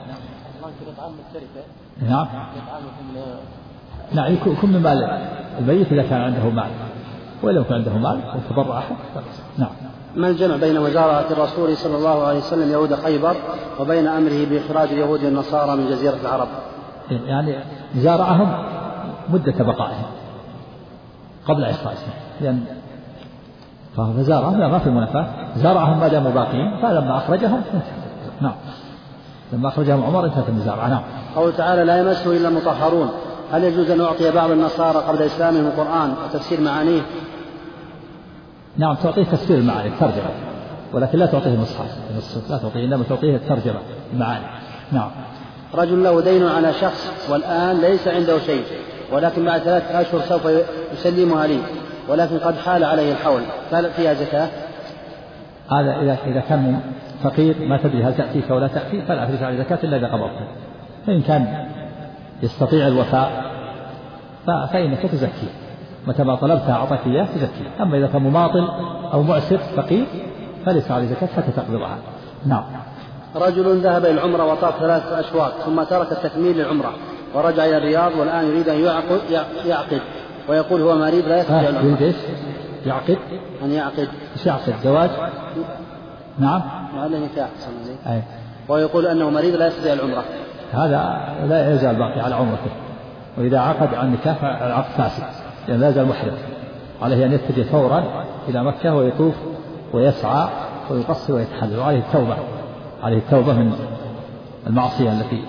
نعم. نعم. يكون من مال الميت إذا كان عنده مال، وإذا كان عنده مال وتبرع أحد. نعم. ما الجمع بين مزارعة الرسول صلى الله عليه وسلم يهود خيبر وبين أمره بإخراج اليهود والنصارى من جزيرة العرب؟ يعني زارعهم مدة بقائهم قبل إخراجهم، لأن فزارعهم ما في منافاة، زارعهم ما داموا باقين، فلما أخرجهم نعم، لما أخرجهم عمر انتهت المزارعة. نعم. قوله تعالى: لا يمسه إلا المطهرون، هل يجوز أن نعطي بعض النصارى قبل إسلامهم القرآن وتفسير معانيه؟ نعم، تعطيه تفسير المعاني الترجمة، ولكن لا تعطيه المصحف، لا تعطيه، إنما تعطيه الترجمة المعاني. نعم. رجل له دين على شخص والآن ليس عنده شيء، ولكن بعد 3 أشهر سوف يسلمها لي، ولكن قد حال عليه الحول، فهل فيها زكاة؟ هذا إذا كان فقير ما تدري هل تأتيك ولا تأتي فلا تدري عليه زكاة إلا إذا قبضته، فإن كان يستطيع الوفاء فإنك تزكيه، متى ما طلبتها أعطاك إياه تزكيه. أما إذا كان مماطل أو معسر فقير فليس عليه زكاة حتى تقبضها. نعم. رجل ذهب إلى العمرة وطاف 3 أشواط ثم ترك التكميل للعمرة ورجع إلى الرياض، والآن يريد أن يعقد ويقول هو مريض لا يستطيع العمرة. يريد إيش؟ يعقد؟ أن يعقد. إيش يعقد؟ زواج؟ نعم. وعلى نكاح. ويقول أنه مريض لا يستطيع العمرة. هذا لا يزال باقي على عمرته، وإذا عقد عن نكاح العقد فاسد، لأن لا يزال محرم، عليه أن يتجه فورا إلى مكة ويطوف ويسعى ويقصر ويتحلل، وعليه التوبة من المعصية التي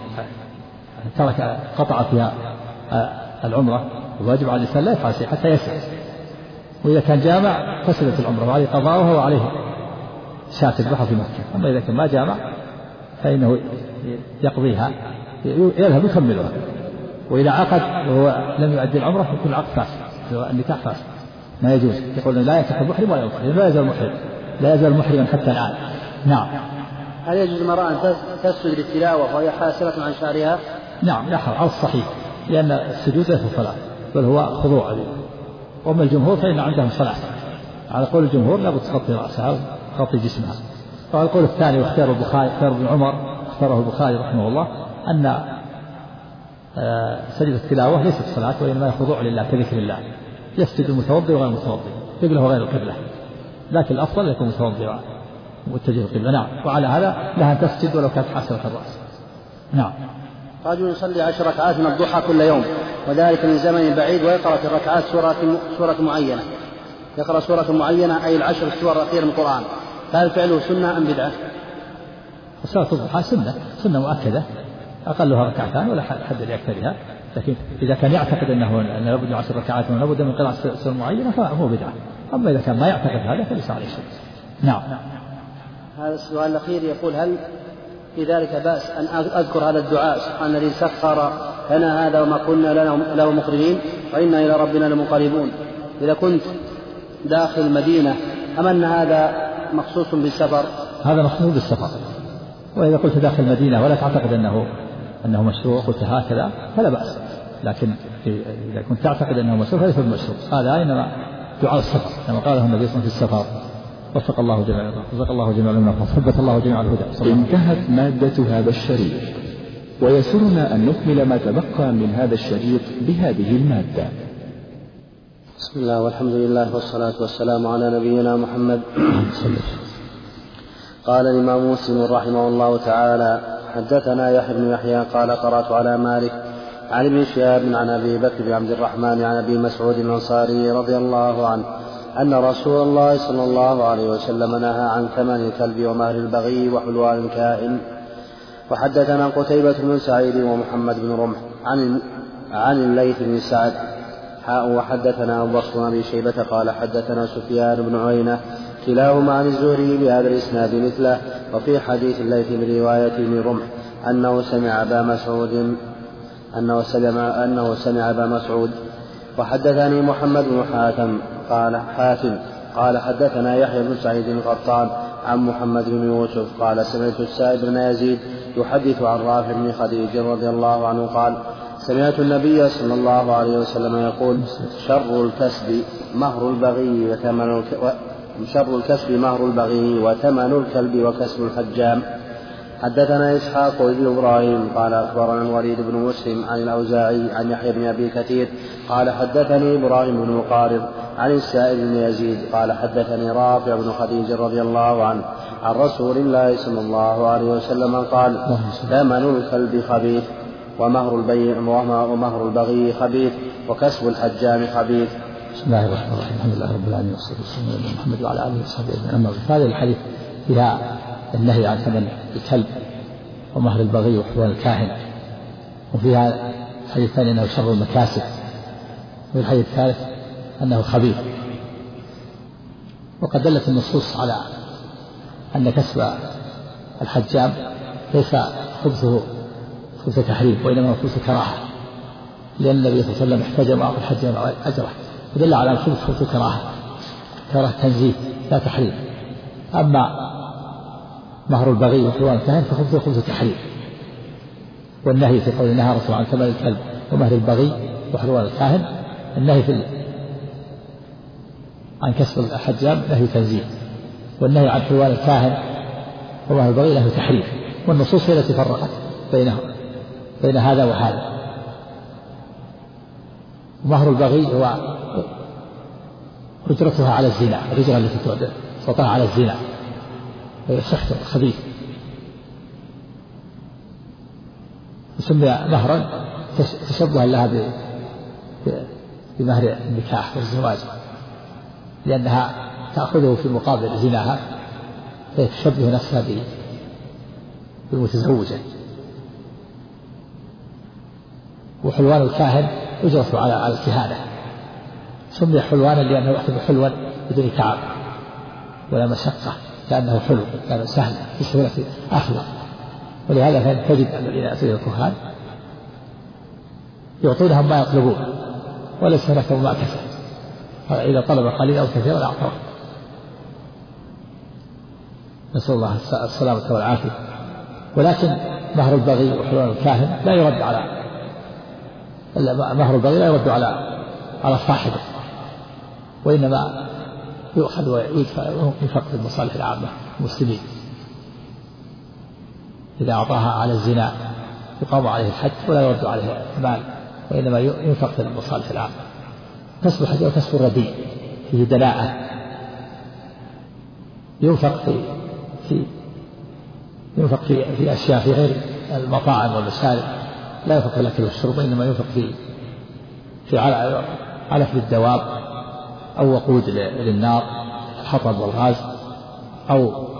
قطع فيها العمرة. الواجب على الإنسان لا يفعل شيء حتى يسعى، وإذا كان جامع فسدت العمرة وعليه قضاؤها وعليه شاة البحر في مكة. أما إذا كان ما جامع فإنه يقضيها، يذهب يكملها. وإذا عقد وهو لم يؤدي العمرة يكون العقد فاسد، النكاح فاسد، ما يجوز. يقول لا ينكح المحرم ولا ينكح، لا يزال محرما حتى الآن. نعم. هل يجوز المرأة أن تسجد للتلاوة وهي حاسرة عن شعرها؟ نعم، يحرم على الصحيح، لأن السجود ليس صلاة بل هو خضوع. وأما الجمهور فإن عندهم صلاة، على قول الجمهور لابد تغطي رأسها وتغطي جسمها. وعلى القول الثاني واختار البخاري، اختار ابن عمر، اختاره البخاري رحمه الله، أن سجد التلاوة ليست صلاة وإنما خضوع لله كذكر الله، يسجد المتوضئ وغير المتوضئ، قبله وغير القبلة، لكن الأفضل يكون متوضئ واتجه القبلة. نعم. وعلى هذا لها أن تسجد ولو كانت حاسرة الرأس. نعم. رجل يصلي 10 ركعات من الضحى كل يوم، وذلك من زمن بعيد، ويقرأ في الركعات سورة معينة، يقرأ سورة معينة أي 10 السور الأخيرة من القرآن، فهل فعله سنة أم بدعة؟ صلاة الضحى سنة مؤكدة، أقلها 2 ركعات ولا حد لأكثرها، لكن إذا كان يعتقد أنه لابد من 10 ركعات ولابد من قراءة سورة معينة فهو بدعة. أما إذا كان ما يعتقد هذا فليس عليه شيء. نعم. هذا السؤال الأخير يقول: هل في ذلك بأس أن أذكر هذا الدعاء: سبحان الذي سخر لنا هذا وما كنا له مقرنين وإنا إلى ربنا لمنقلبون. إذا كنت داخل المدينة أم أن هذا مخصوص بالسفر؟ هذا مخصوص بالسفر. وإذا قلت داخل المدينة ولا تعتقد أنه مشروع قلت هكذا فلا بأس، لكن إذا كنت تعتقد أنه مشروع فليس بمشروع. هذا إنما دعاء السفر كما قاله النبي صلى الله عليه وسلم في السفر. وفق الله جميعا، وفق الله جميعا لنا، وثبت الله جميعا الهدى. انتهت مادة هذا الشريط، ويسرنا أن نكمل ما تبقى من هذا الشريط بهذه المادة. بسم الله والحمد لله والصلاة والسلام على نبينا محمد. قال الإمام مسلم رحمه الله تعالى: حدثنا يحيى بن يحيى قال قرأت على مالك عن ابن شهاب عن أبي بكر بن عبد الرحمن عن أبي مسعود الأنصاري رضي الله عنه أن رسول الله صلى الله عليه وسلم نهى عن ثمن الكلب ومهر البغي وحلوان الكائن. وحدثنا قتيبة بن سعيد ومحمد بن رمح عن الليث بن سعد وحدثنا أبو بكر بن أبي شيبة قال حدثنا سفيان بن عيينة كلاهما عن الزهري بهذا الإسناد مثله. وفي حديث الليث برواية ابن رمح أنه سمع أبا مسعود. وحدثني محمد بن حاتم قال حدثنا يحيى بن سعيد القطان عن محمد بن يوسف قال سمعت السائب بن يزيد يحدث عن رافع بن خديج رضي الله عنه قال سمعت النبي صلى الله عليه وسلم يقول: شر الكسب مهر البغي وثمن الكلب وكسب الحجام. حدثنا إسحاق بن إبراهيم قال أخبرنا الوليد بن مسلم عن الأوزاعي عن يحيى بن أبي كثير قال حدثني إبراهيم بن مقارب عن السائب بن يزيد قال حدثني رافع بن خديج رضي الله عنه عن رسول الله صلى الله عليه وسلم قال: ثمن الكلب خبيث ومهر البغي خبيث وكسب الحجام خبيث. بسم الله الرحمن الرحيم. الحمد لله رب العالمين والصلاة والسلام على محمد وعلى آله وصحبه أجمعين. أما هذا الحديث فيها النهي عن ثمن الكلب ومهر البغي وحلوان الكاهن، وفيها الحديث الثاني أنه شر المكاسب، وفي الحديث الثالث أنه خبيث. وقد دلت النصوص على أن كسب الحجام ليس خبثه خبث تحريم وإنما خبث كراهة، لأن النبي صلى الله عليه وسلم احتجم أعطى الحجام أجره، ودل على الخبث خبث كراهة تنزيه لا تحريم. أما مهر البغي وحلوان الكاهن فخبثه خبث تحريم. والنهي في قول نهى رسول عن ثمن الكلب ومهر البغي وحلوان الكاهن، النهي عن كسب الحجام نهي تنزيه، والنهي عن حلوان الكاهن ومهر البغي نهي تحريم. والنصوص هي التي فرقت بين هذا وهذا. مهر البغي هو أجرتها على الزنا، الأجرة التي تعطى على الزنا، وهي سحت خبيث، يسمى مهرا تشبها لها بمهر النكاح والزواج، لأنها تأخذه في مقابل زناها فتشبه نفسها بالمتزوجة. وحلوان الكاهن أجرته على الكهانة، سمي حلوانا لأنه يحسب حلوا بدون تعب ولا مشقة، لأنه حلو كان سهل في سهولة أخذه. ولهذا تجد أن الذين يأتون الكهان يعطونهم ما يطلبون وليس هناك مماكسة، إذا طلب قليلا أو كثيرا أعطاه. نسأل الله السلامة والعافية. ولكن مهر البغي وحلوان الكاهن لا يرد على مهر البغي لا يرد على صاحبه، وإنما يؤخذ وينفق في المصالح العامة المسلمين. إذا أعطاها على الزنا يقام عليه الحد ولا يرد عليه المال، وإنما ينفق في المصالح العامة. كسب الحج وكسب الرديء فيه دلاءة، ينفق في أشياء في غير المطاعم والمشارب، لا ينفق في الأكل والشرب، وإنما ينفق في علف للدواب أو وقود للنار الحطب والغاز، أو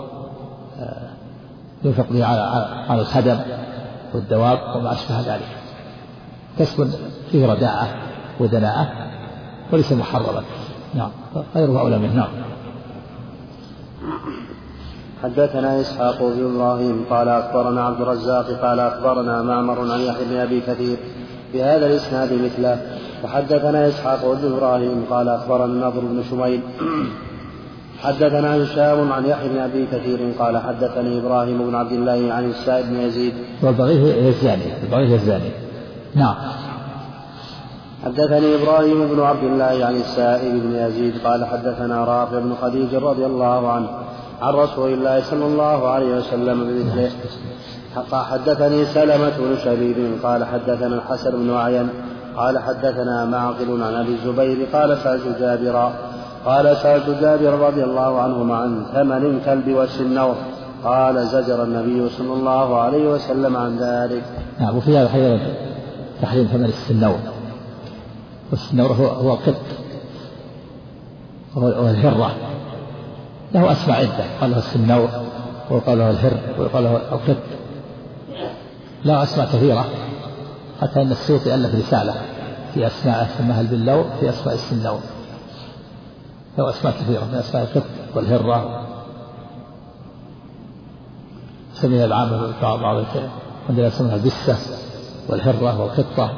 ينفق به على الخدم والدواب وما أشبه ذلك. كسب فيه رداءة ودناءة وليس محرما. نعم، غيره أولى منه. نعم. حدثنا إسحاق بن إبراهيم قال أخبرنا عبد الرزاق قال أخبرنا معمر عن يحيى بن أبي كثير بهذا الإسناد مثله. وحدثنا إسحاق بن إبراهيم قال أخبرنا النضر بن شميل حدثنا هشام عن يحيى بن أبي كثير قال حدثني إبراهيم بن عبد الله عن السائب بن يزيد والبغي الزاني. نعم. حدثني إبراهيم بن عبد الله عن السائب بن يزيد قال حدثنا رافع بن خديج رضي الله عنه عن رسول الله صلى الله عليه وسلم بمثله. حدثني سلمة بن شبيب قال حدثنا الحسن بن عين قال حدثنا معقل عن أبي الزبير قال سألت جابر رضي الله عنهما عن ثمن الكلب والسنور قال زجر النبي صلى الله عليه وسلم عن ذلك. نعم. وفي هذا تحريم ثمن السنور، والسنور هو القط والهرة، له أسماء عدة، قال له السنور وقال له الهر وقال له القط، لا أسماء كثيرة، حتى أن السيوطي ألف رسالة في أسماء سماها البلور في أسماء السنور، له أسماء كثيرة من أسماء القط والهرة، سميها العامة بعض عندنا يسمونها البسة والهرة والقطة،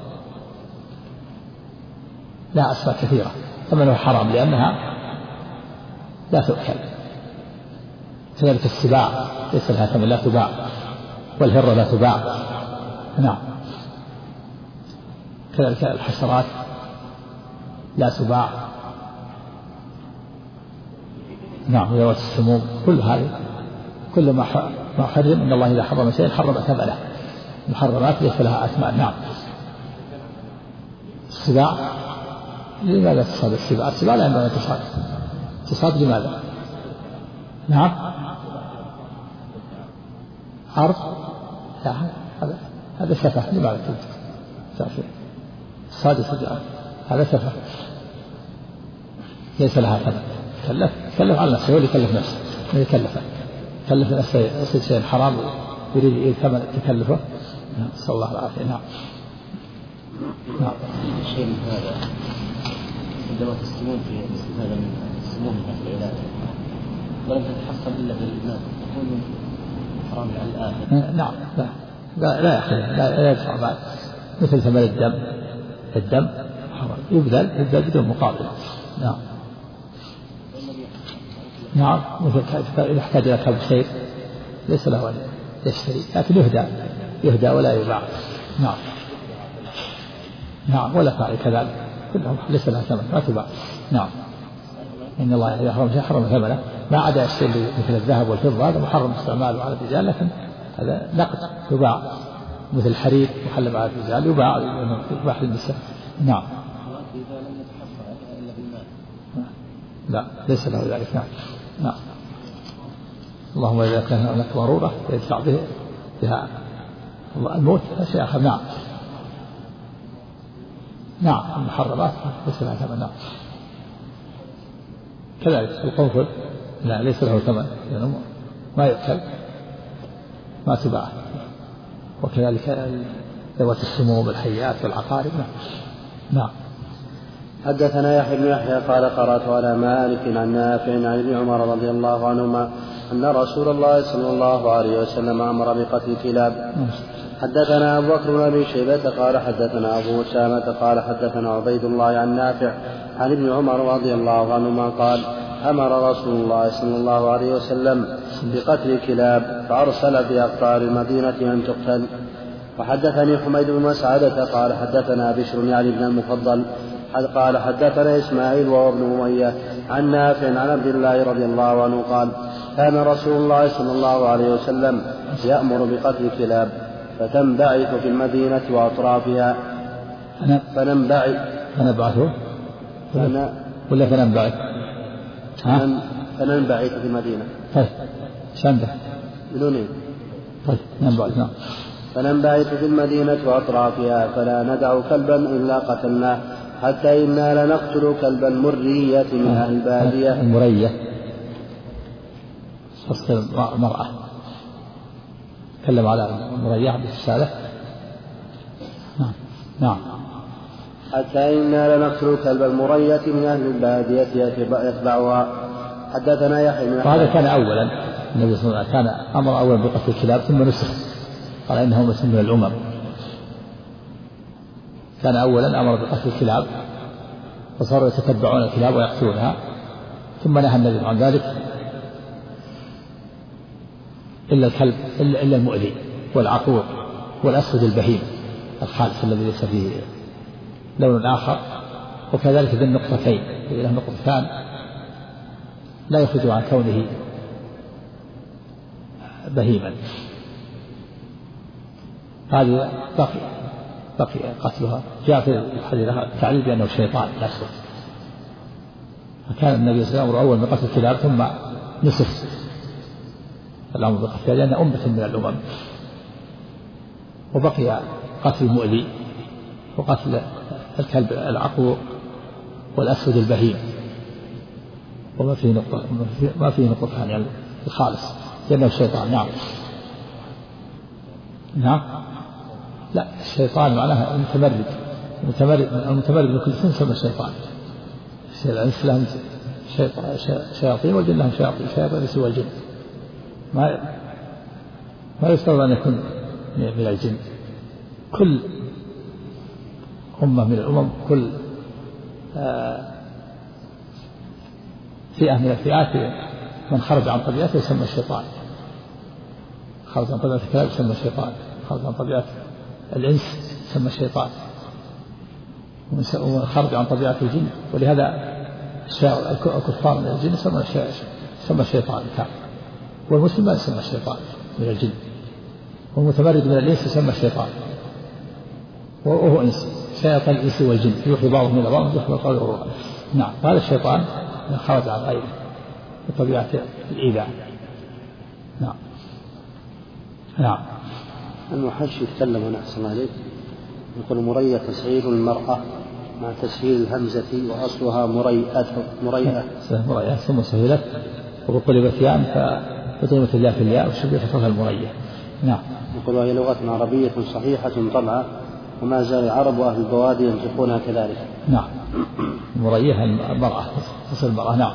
لا أسماء كثيرة، ثمنها حرام لأنها لا تؤكل. كذلك السباع ليس لها ثمن، لا تباع، والهرة لا تباع. نعم. كذلك الحشرات لا تباع. نعم. وذوات السموم، كل هذه كل ما حرم، إن الله إذا حرم شيئا حرم ثمنه، المحرمات ليس لها أثمان. نعم. السباع لماذا تصاد السباع؟ السباع لا ينبغي تصاد لماذا؟ نعم. عرض، لا هذا سفه، لماذا تصاد السباع؟ هذا سفه، ليس لها ثمن. كلف على نفسه، هو اللي يكلف نفسه، كلف نفسه يصير شيء حرام يريد ثمن تكلفه. نسأل الله العافية. نعم. شيء من هذا عندما تستمون في الاستفادة من السموم في العلاج ولم تتحصل إلا بالماء تكون حرام على الآخر. نعم. لا يأخذ، لا يدفع بعد، مثل ثمن الدم حرام، يبذل بدون مقابل. نعم. نعم. مثل إذا احتاج إلى كلب خير ليس له أن يشتري، لكن يهدى ولا يباع. نعم. نعم. ولا فاعل كذلك، كلهم ليس لها ثمن، ما تباع. نعم. إن الله إذا حرم شيء حرم ثمنه، ما عدا الشيء مثل الذهب والفضة هذا محرم استعماله على الرجال، لكن هذا نقد يباع، مثل الحرير محرم على الرجال يباع للنساء. نعم. إذا لم يتحصل إلا بالماء لا ليس له ذلك. نعم. اللهم إذا كان هناك ضرورة يدفع بها الموت شيء آخر. نعم. نعم. المحرمات ليس لها ثمن. نعم. كذلك القنفذ لا ليس له ثمن، يعني ما يؤكل، ما تباع. وكذلك ذوات السموم الحيات والعقارب. نعم. حدثنا يحيى بن يحيى قال قرأت على مالك عن نافع عن ابن عمر رضي الله عنهما أن رسول الله صلى الله عليه وسلم أمر بقتل الكلاب. حدثنا أبو بكر بن أبي شيبة قال حدثنا أبو أسامة قال حدثنا عبيد الله عن نافع عن ابن عمر رضي الله عنهما قال أمر رسول الله صلى الله عليه وسلم بقتل الكلاب فأرسل في أقطار المدينة أن تقتل. وحدثني حميد بن مسعدة قال حدثنا بشر يعني بن المفضل قال حدثنا إسماعيل وهو ابن أمية عن نافع عن عبد الله رضي الله عنه قال كان رسول الله صلى الله عليه وسلم يأمر بقتل الكلاب فتنبعث في المدينة وأطرافها فننبعث ولا فننبعث فننبعث في المدينة. طيب شنده بدونين. طيب ننبعث. نعم. فننبعث في المدينة وأطرافها فلا ندع كلبا إلا قتلناه حتى إنا لنقتل كلب المرية من أهل البادية. المرية تصل مرأة، تكلم على المرية بالرسالة. نعم. حتى إنا لنقتل كلب المرية من أهل البادية يتبعها. حدثنا يحيى بن وهذا كان أولا، النبي صلى الله عليه وسلم كان أمر أولا بقتل الكلاب ثم نسخ، قال إنه مسلم من الأمم. كان أولا أمر بقتل الكلاب فصاروا يتتبعون الكلاب ويقتلونها، ثم نهى النبي عن ذلك إلا الكلب إلا المؤذي والعقور والأسود البهيم الخالص الذي ليس فيه لون آخر، وكذلك ذي النقطتين له نقطتان لا يخرج عن كونه بهيما. هذه بقي قتلها. جاء في الحديث التعليل بأنه شيطان نفسه، فكان النبي صلى الله عليه وسلم أول من قتل الكلاب ثم نسف الأمر بقتلها لأن أمة من الأمم، وبقي قتل المؤذي وقتل الكلب العقور والأسود البهيم، وما فيه نقطة ما فيه نقطة يعني الخالص لأنه الشيطان. نعم نعم. لا الشيطان معناها المتمرد من كل سن يسمى الشيطان. الإنس لهم شياطين والجن لهم شياطين، شياطين الإنس والجن ما يفترض أن يكون من الجن. كل أمة من الأمم كل فئة من الفئات من خرج عن طبيعته يسمى الشيطان. خرج عن طبيعة الكلاب يسمى الشيطان، خرج عن طبيعة الإنس يسمى الشيطان، ومن خرج عن طبيعة الجن. ولهذا الكفار من الجن يسمى الشيطان الكافر، والمسلم ما يسمى الشيطان من الجن، والمتمرد من الإنس يسمى الشيطان وهو إنس. شياطين الإنس والجن يوحي بعضهم إلى بعض يخبر قول الروح. نعم هذا الشيطان خرج عن غيره بطبيعة الإيذاء. نعم نعم. المحشي يتكلم عن أحسن عليك يقول مرية تسهيل المرأة مع تسهيل الهمزة وأصلها مريئة ثم سهلت وقلبت ياء فضمت الياء في الياء وشبه فصلها المرية. نعم. يقول وهي لغة عربية صحيحة طبعا وما زال العرب وأهل البوادي ينطقونها كذلك. نعم. مرية المرأة تصل المرأة. نعم.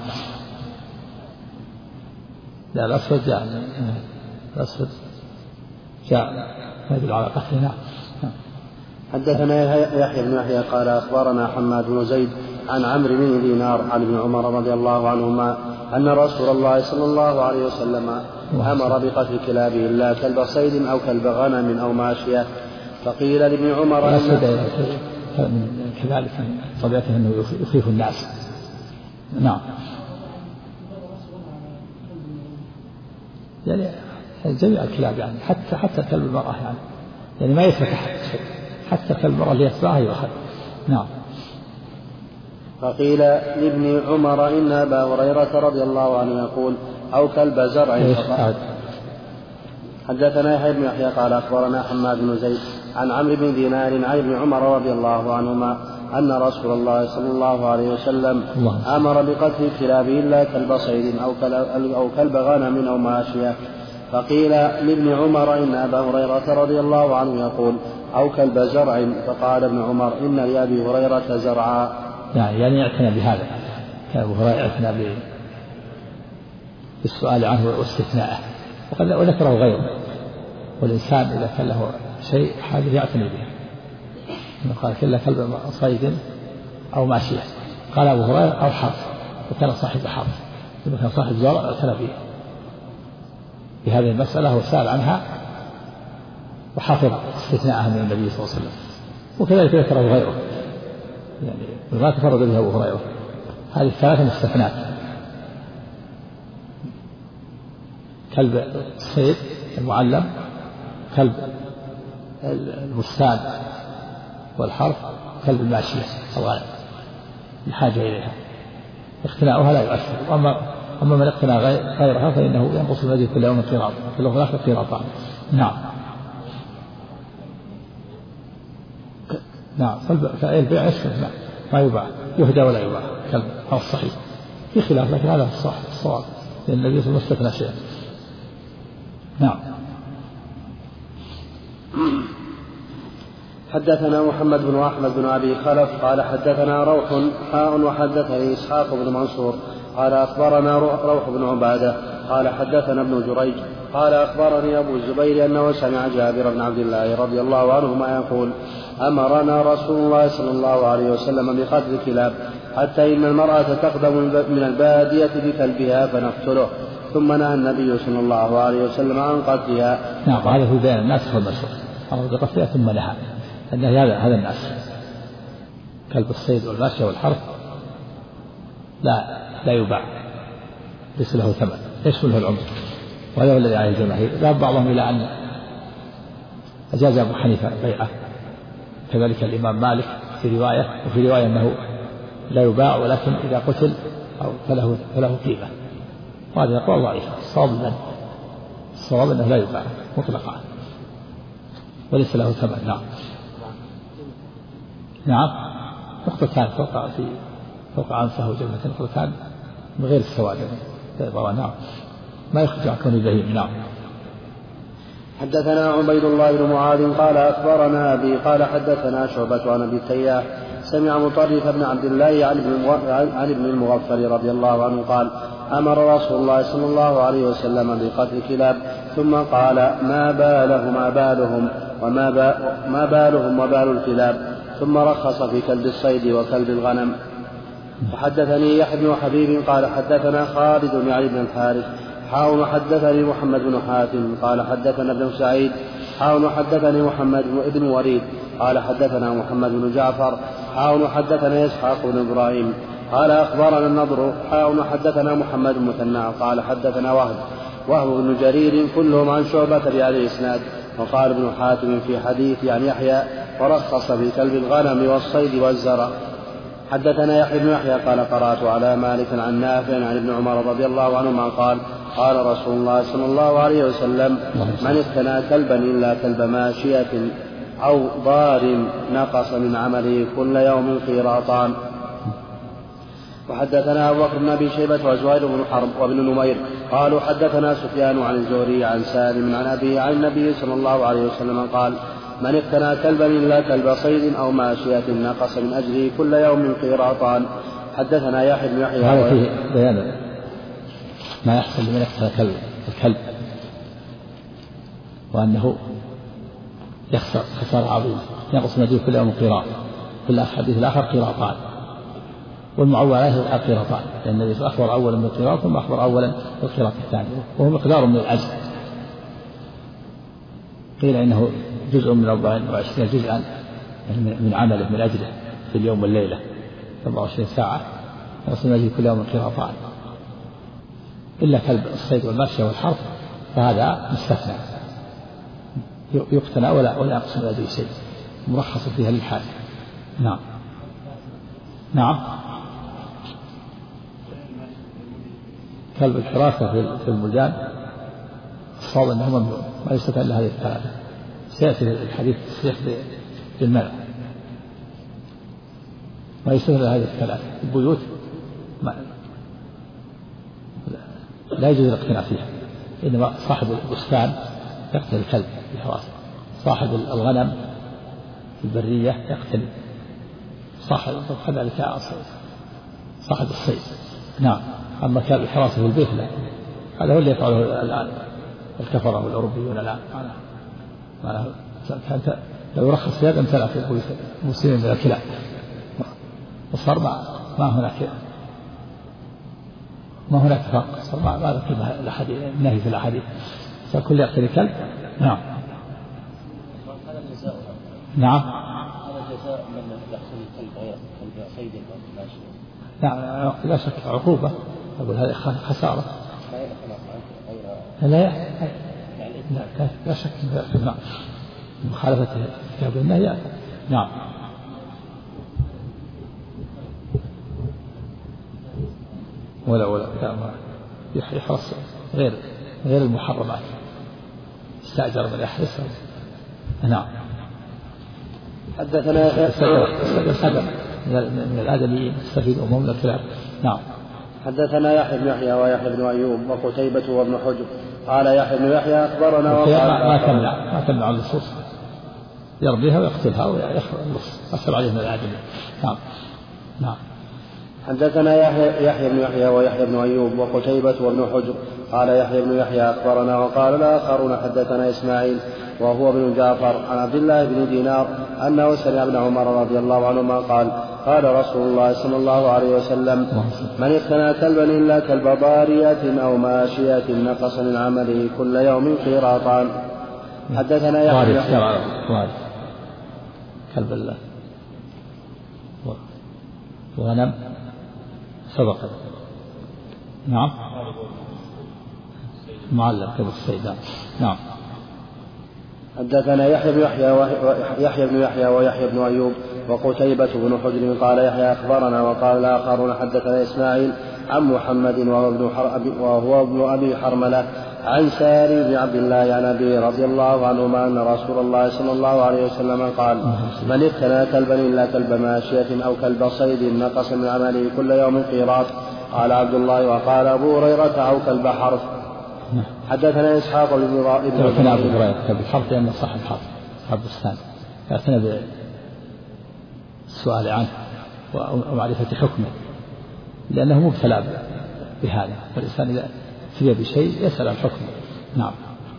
لا الأسود جاء الأسود جاء يدل على قتله. نعم. حدثنا يحيى بن يحيى قال أخبرنا حماد بن زيد عن عمرو بن دينار عن ابن عمر رضي الله عنهما أن رسول الله صلى الله عليه وسلم أمر بقتل كلابه إلا كلب صيد أو كلب غنم أو ماشية. فقيل لابن عمر كذلك طبيعته أنه يخيف الناس. نعم. يعني جميع الكلاب يعني حتى كلب المرأة يعني ما يترك شيء، حتى كلب المرأة اللي يتبعها يؤخذ. نعم. فقيل لابن عمر إن أبا هريرة رضي الله عنه يقول أو كلب زرع. حدثنا يحيى بن يحيى قال أخبرنا حماد بن زيد عن عمرو بن دينار عن ابن عمر رضي الله عنهما أن رسول الله صلى الله عليه وسلم أمر بقتل الكلاب إلا كلب صيد أو كلب غنم أو ماشية. فقيل لابن عمر إن أبا هريرة رضي الله عنه يقول أو كلب زرع. فقال ابن عمر إن لأبي هريرة زرعا. يعني يعتنى بهذا، كان أبو هريرة يعتنى بالسؤال عنه واستثناءه، وذكره غيره. والإنسان إذا كان له شيء حاجة يعتني به، قال كلا كلب صيد أو ماشية. قال أبو هريرة أو حرث، وكان صاحب حرث، إذا كان صاحب زرع اعتنى به بهذه المسألة وسأل عنها وحفظ استثناءها من النبي صلى الله عليه وسلم. وكذلك ذكره غيره، يعني ما تفرد به أبو هريرة. هذه الثلاثة مستثنات: كلب الصيد المعلم، كلب البستان والحرث، كلب الماشية الغنم الحاجة إليها اقتناؤها لا يؤثر. أما من اقتنى غيرها فإنه ينقص الذي كل يوم قيراط، كل يوم الآخر قيراطان. نعم. نعم. فالبيع يشفى ما يباع، يهدى ولا يباع كلب، هذا الصحيح. في خلاف لكن هذا الصواب، لأن النبي صلى الله عليه وسلم استثنى شيئا. نعم. حدثنا محمد بن أحمد بن أبي خلف قال حدثنا روح وحدثني إسحاق بن منصور قال أخبرنا روح بن عبادة قال حدثنا ابن جريج قال أخبرني أبو الزبير أنه سمع جابر بن عبد الله رضي الله عنهما يقول أمرنا رسول الله صلى الله عليه وسلم بقتل الكلاب حتى إن المرأة تقدم من البادية بكلبها فنقتله، ثم نهى النبي صلى الله عليه وسلم عن قتلها. نعم، هذا في بيان الناس والمشروع، أمر بقتلها ثم نهى، أنه هذا الناس كلب الصيد والماشية والحرث لا يباع، ليس له ثمن، يشمله العمر، وهذا هو الذي عليه الجماهير. ذهب بعضهم إلى أن أجاز أبو حنيفة بيعه، كذلك الإمام مالك في رواية، وفي رواية أنه لا يباع ولكن إذا قتل أو فله قيمة، وهذا يقول ضعيف. الصواب أنه لا يباع مطلقا وليس له ثمن. نعم نقطتان فوق عنفه وجبهة، نقطتان من غير السواد. نعم ما يخرج عن كون البهيم. نعم. حدثنا عبيد الله بن معاذ قال أخبرنا أبي قال حدثنا شعبة عن أبي التياح سمع مطرف بن عبد الله عن ابن المغفر رضي الله عنه قال أمر رسول الله صلى الله عليه وسلم بقتل كلاب، ثم قال ما بالهم وبال الكلاب، ثم رخص في كلب الصيد وكلب الغنم. وحدثني يحيى بن حبيب قال حدثنا خالد يعني بن الحارث حدثني محمد بن حاتم قال حدثنا ابن سعيد حدثني محمد بن وليد قال حدثنا محمد بن جعفر حدثنا إسحاق بن إبراهيم قال أخبرنا النضر حدثنا محمد بن مثنى قال حدثنا وهب بن جرير كلهم عن شعبة بهذا الإسناد. وقال ابن حاتم في حديث عن يحيى ورخص في كلب الغنم والصيد والزرع. حدثنا يحيى بن يحيى قال قرأت على مالك عن نافع عن ابن عمر رضي الله عنهما قال قال رسول الله صلى الله عليه وسلم من اقتنى كلبا إلا كلب ماشية أو ضار نقص من عمله كل يوم قيراطان. وحدثنا أبو بكر بن أبي شيبة وزهير بن حرب وابن نمير قالوا حدثنا سفيان عن الزهري عن سالم عن أبيه عن النبي صلى الله عليه وسلم قال من اقتنى كلبا إلا كلب صيد أو ماشية نقص من أجله كل يوم قيراطان. حدثنا يحيى بن يحيى. هذا فيه بيان ما يحصل لمن اقتنى الكلب وأنه يخسر خسارة عظيمة، ينقص من أجله كل يوم قيراط، في الحديث الآخر قيراطان، والمعولات القيراطان، لأن النبي أخبر أولا بالقيراط ثم أخبر أولا بالقيراط الثاني، وهو مقدار من الأجر. قيل إنه جزء من 24 جزءا من عمله من أجله في اليوم والليلة 24 ساعة، يصل من كل يوم قيراطان، إلا كلب الصيد والماشية والحرث فهذا مستثنى يقتنى ولا يقص من أجله شيء، مرخص فيها للحاجة. نعم كلب الحراسة في الملجان الصواب أنه ممنوع، ما يستطيع إلا هذه الثلاثة. سيأتي الحديث الصحيح بالمنع، ما يستطيع إلا هذه الثلاثة. البيوت لا يجوز الاقتناء فيها، إنما صاحب البستان يقتل الكلب بالحراسة، صاحب الغنم في البرية يقتل، صاحب الصيد. نعم. أما كلب الحراسة في البيت لا، هذا هو اللي يفعله الآن الكفرة والأوروبيون الآن. كانت لو يرخص في هذا امتلأ في البيوت المسلمين من الكلاب، وصار ما هناك فرق، صار ما ذكر النهي في الأحاديث، صار كل يقتل كلب. نعم. نعم. هذا جزاء من يقتل الكلب غير كلب صيد أو ماشية. نعم لا شك عقوبة، أقول هذه خسارة. لا شك في مخالفة كتاب النهي. نعم. ولا يحرص غير المحرمات، استأجر من يحرص. نعم. حدثنا من الآدميين يستفيد أمهم من الكلاب. نعم. حدثنا يحيى بن يحيى ويحيى بن أيوب وقتيبة وابن حجر قال يحيى بن يحيى أخبرنا ما تمنع اللصوص، يربيها ويقتلها ويخرج اللص، أسأل عليه من الآدميين. نعم. حدثنا يحيى بن يحيى ويحيى بن أيوب وقتيبة وابن حجر. قال يحيى بن يحيى أخبرنا، وقال الآخرون حدثنا إسماعيل وهو ابن جعفر عن عبد الله بن دينار أنه سمع ابن عمر رضي الله عنهما قال قال رسول الله صلى الله عليه وسلم: من اقتنى كلبا إلا كلب ضارية أو ماشية نقص من عمله كل يوم قيراطان. حدثنا يحيى كلب الله وغنم سبق. نعم معلم كلب الصيدان. نعم. حدثنا يحيى بن يحيى ويحيى بن أيوب وقتيبة بن حجر. قال يحيى أخبرنا، وقال الآخرون حدثنا إسماعيل عن محمد وهو ابن أبي حرملة عن سالم بن عبد الله عن أبي رضي الله عنهما أن رسول الله صلى الله عليه وسلم قال: من اقتنى كلبا إلا كلب ماشية أو كلب صيد نقص من عمله كل يوم قيراط. قال عبد الله: وقال أبو هريرة: أو كلب حرث. حدثنا إسحاق بن إبراهيم كان أبو هريرة كلب الحرث لأنه صاحب حرث صاحب بستان، فأتنا بالسؤال عنه ومعرفة حكمه لأنه مبتلى بهذا، فالإنسان إذا ابتلي بشيء يسأل عن حكمه. نعم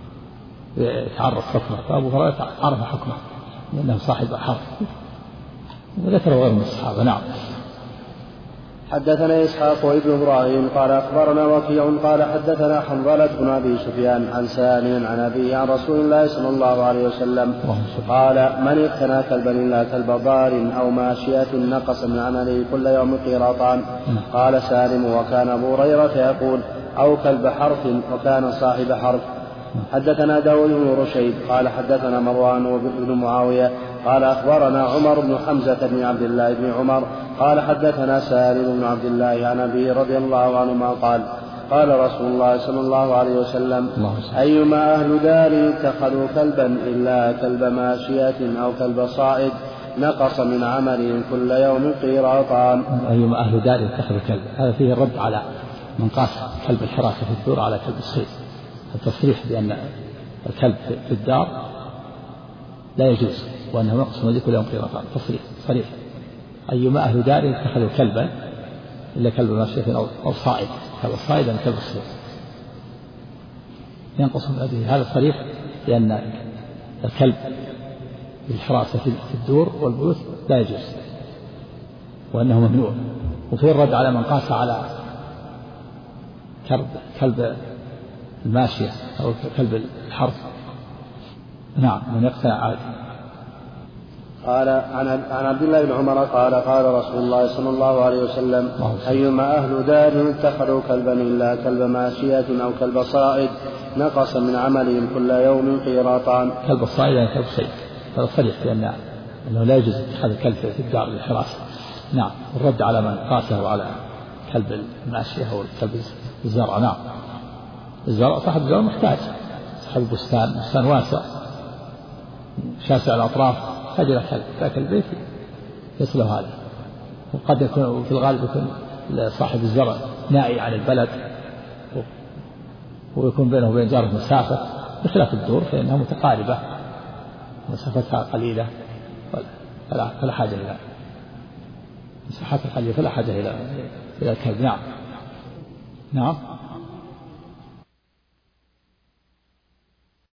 يتعرف حكمه، فأبو هريرة عرف حكمه لأنه صاحب حرث، وذكره غير من الصحابة. نعم. حدثنا إسحاق وابن إبراهيم قال أخبرنا وكيع قال حدثنا حنظلة بن أبي سفيان عن سالم عن أبيه عن رسول الله صلى الله عليه وسلم قال: من اقتنى كلبا إلا كلب ضار أو ماشية نقص من عمله كل يوم قيراطان. قال سالم: وكان أبو هريرة يقول: أو كلب حرث، وكان صاحب حرث. حدثنا داود بن رشيد قال حدثنا مروان بن معاوية قال أخبرنا عمر بن حمزة بن عبد الله بن عمر قال حدثنا سالم بن عبد الله عن أبي رضي الله عنهما قال: قال رسول الله صلى الله عليه وسلم: أيما أهل دار اتخذوا كلبا إلا كلب ماشية أو كلب صائد نقص من عملهم كل يوم قيراطان. أيما أهل دار اتخذوا كلبا، هذا فيه الرد على من قاس كلب الحراسة في الدور على كلب الصيد، التصريح بأن الكلب في الدار لا يجوز وأنه نقص من كل يوم قيراطان، تصريح صريح. أيما أهل دار اتخذوا كلبا إلا كلب ماشية أو صائد، كلب الصائد أو كلب الصيد ينقص من هذه، هذا صريح لأن الكلب بالحراسة في الدور والبيوت لا يجوز وأنه ممنوع. وفي الرد على من قاس على كلب الماشية أو كلب الحرث. نعم من يقتنع عادي. قال عن عبد الله بن عمر قال: قال رسول الله صلى الله عليه وسلم: أيما أهل دار اتخذوا كلبا إلا كلب ماشية أو كلب صائد نقص من عملهم كل يوم قيراطان. كلب الصائد يعني كلب صيد، هذا صريح بأنه لا يجوز اتخاذ الكلب في الدار للحراسة. نعم. الرد على من قاسه على كلب الماشية أو كلب الزرع. نعم. الزرع صاحب الزرع محتاج، صاحب بستان واسع شاسع الأطراف، يحتاج إلى كلب، لكن البيت ليس له هذا. وقد يكون في الغالب يكون صاحب الزرع نائي عن البلد ويكون بينه وبين جاره مسافة، بخلاف الدور فإنها متقاربة مسافتها قليلة فلا حاجة إلى مساحتها قليلة، فلا حاجة إلى الكلب. نعم. نعم.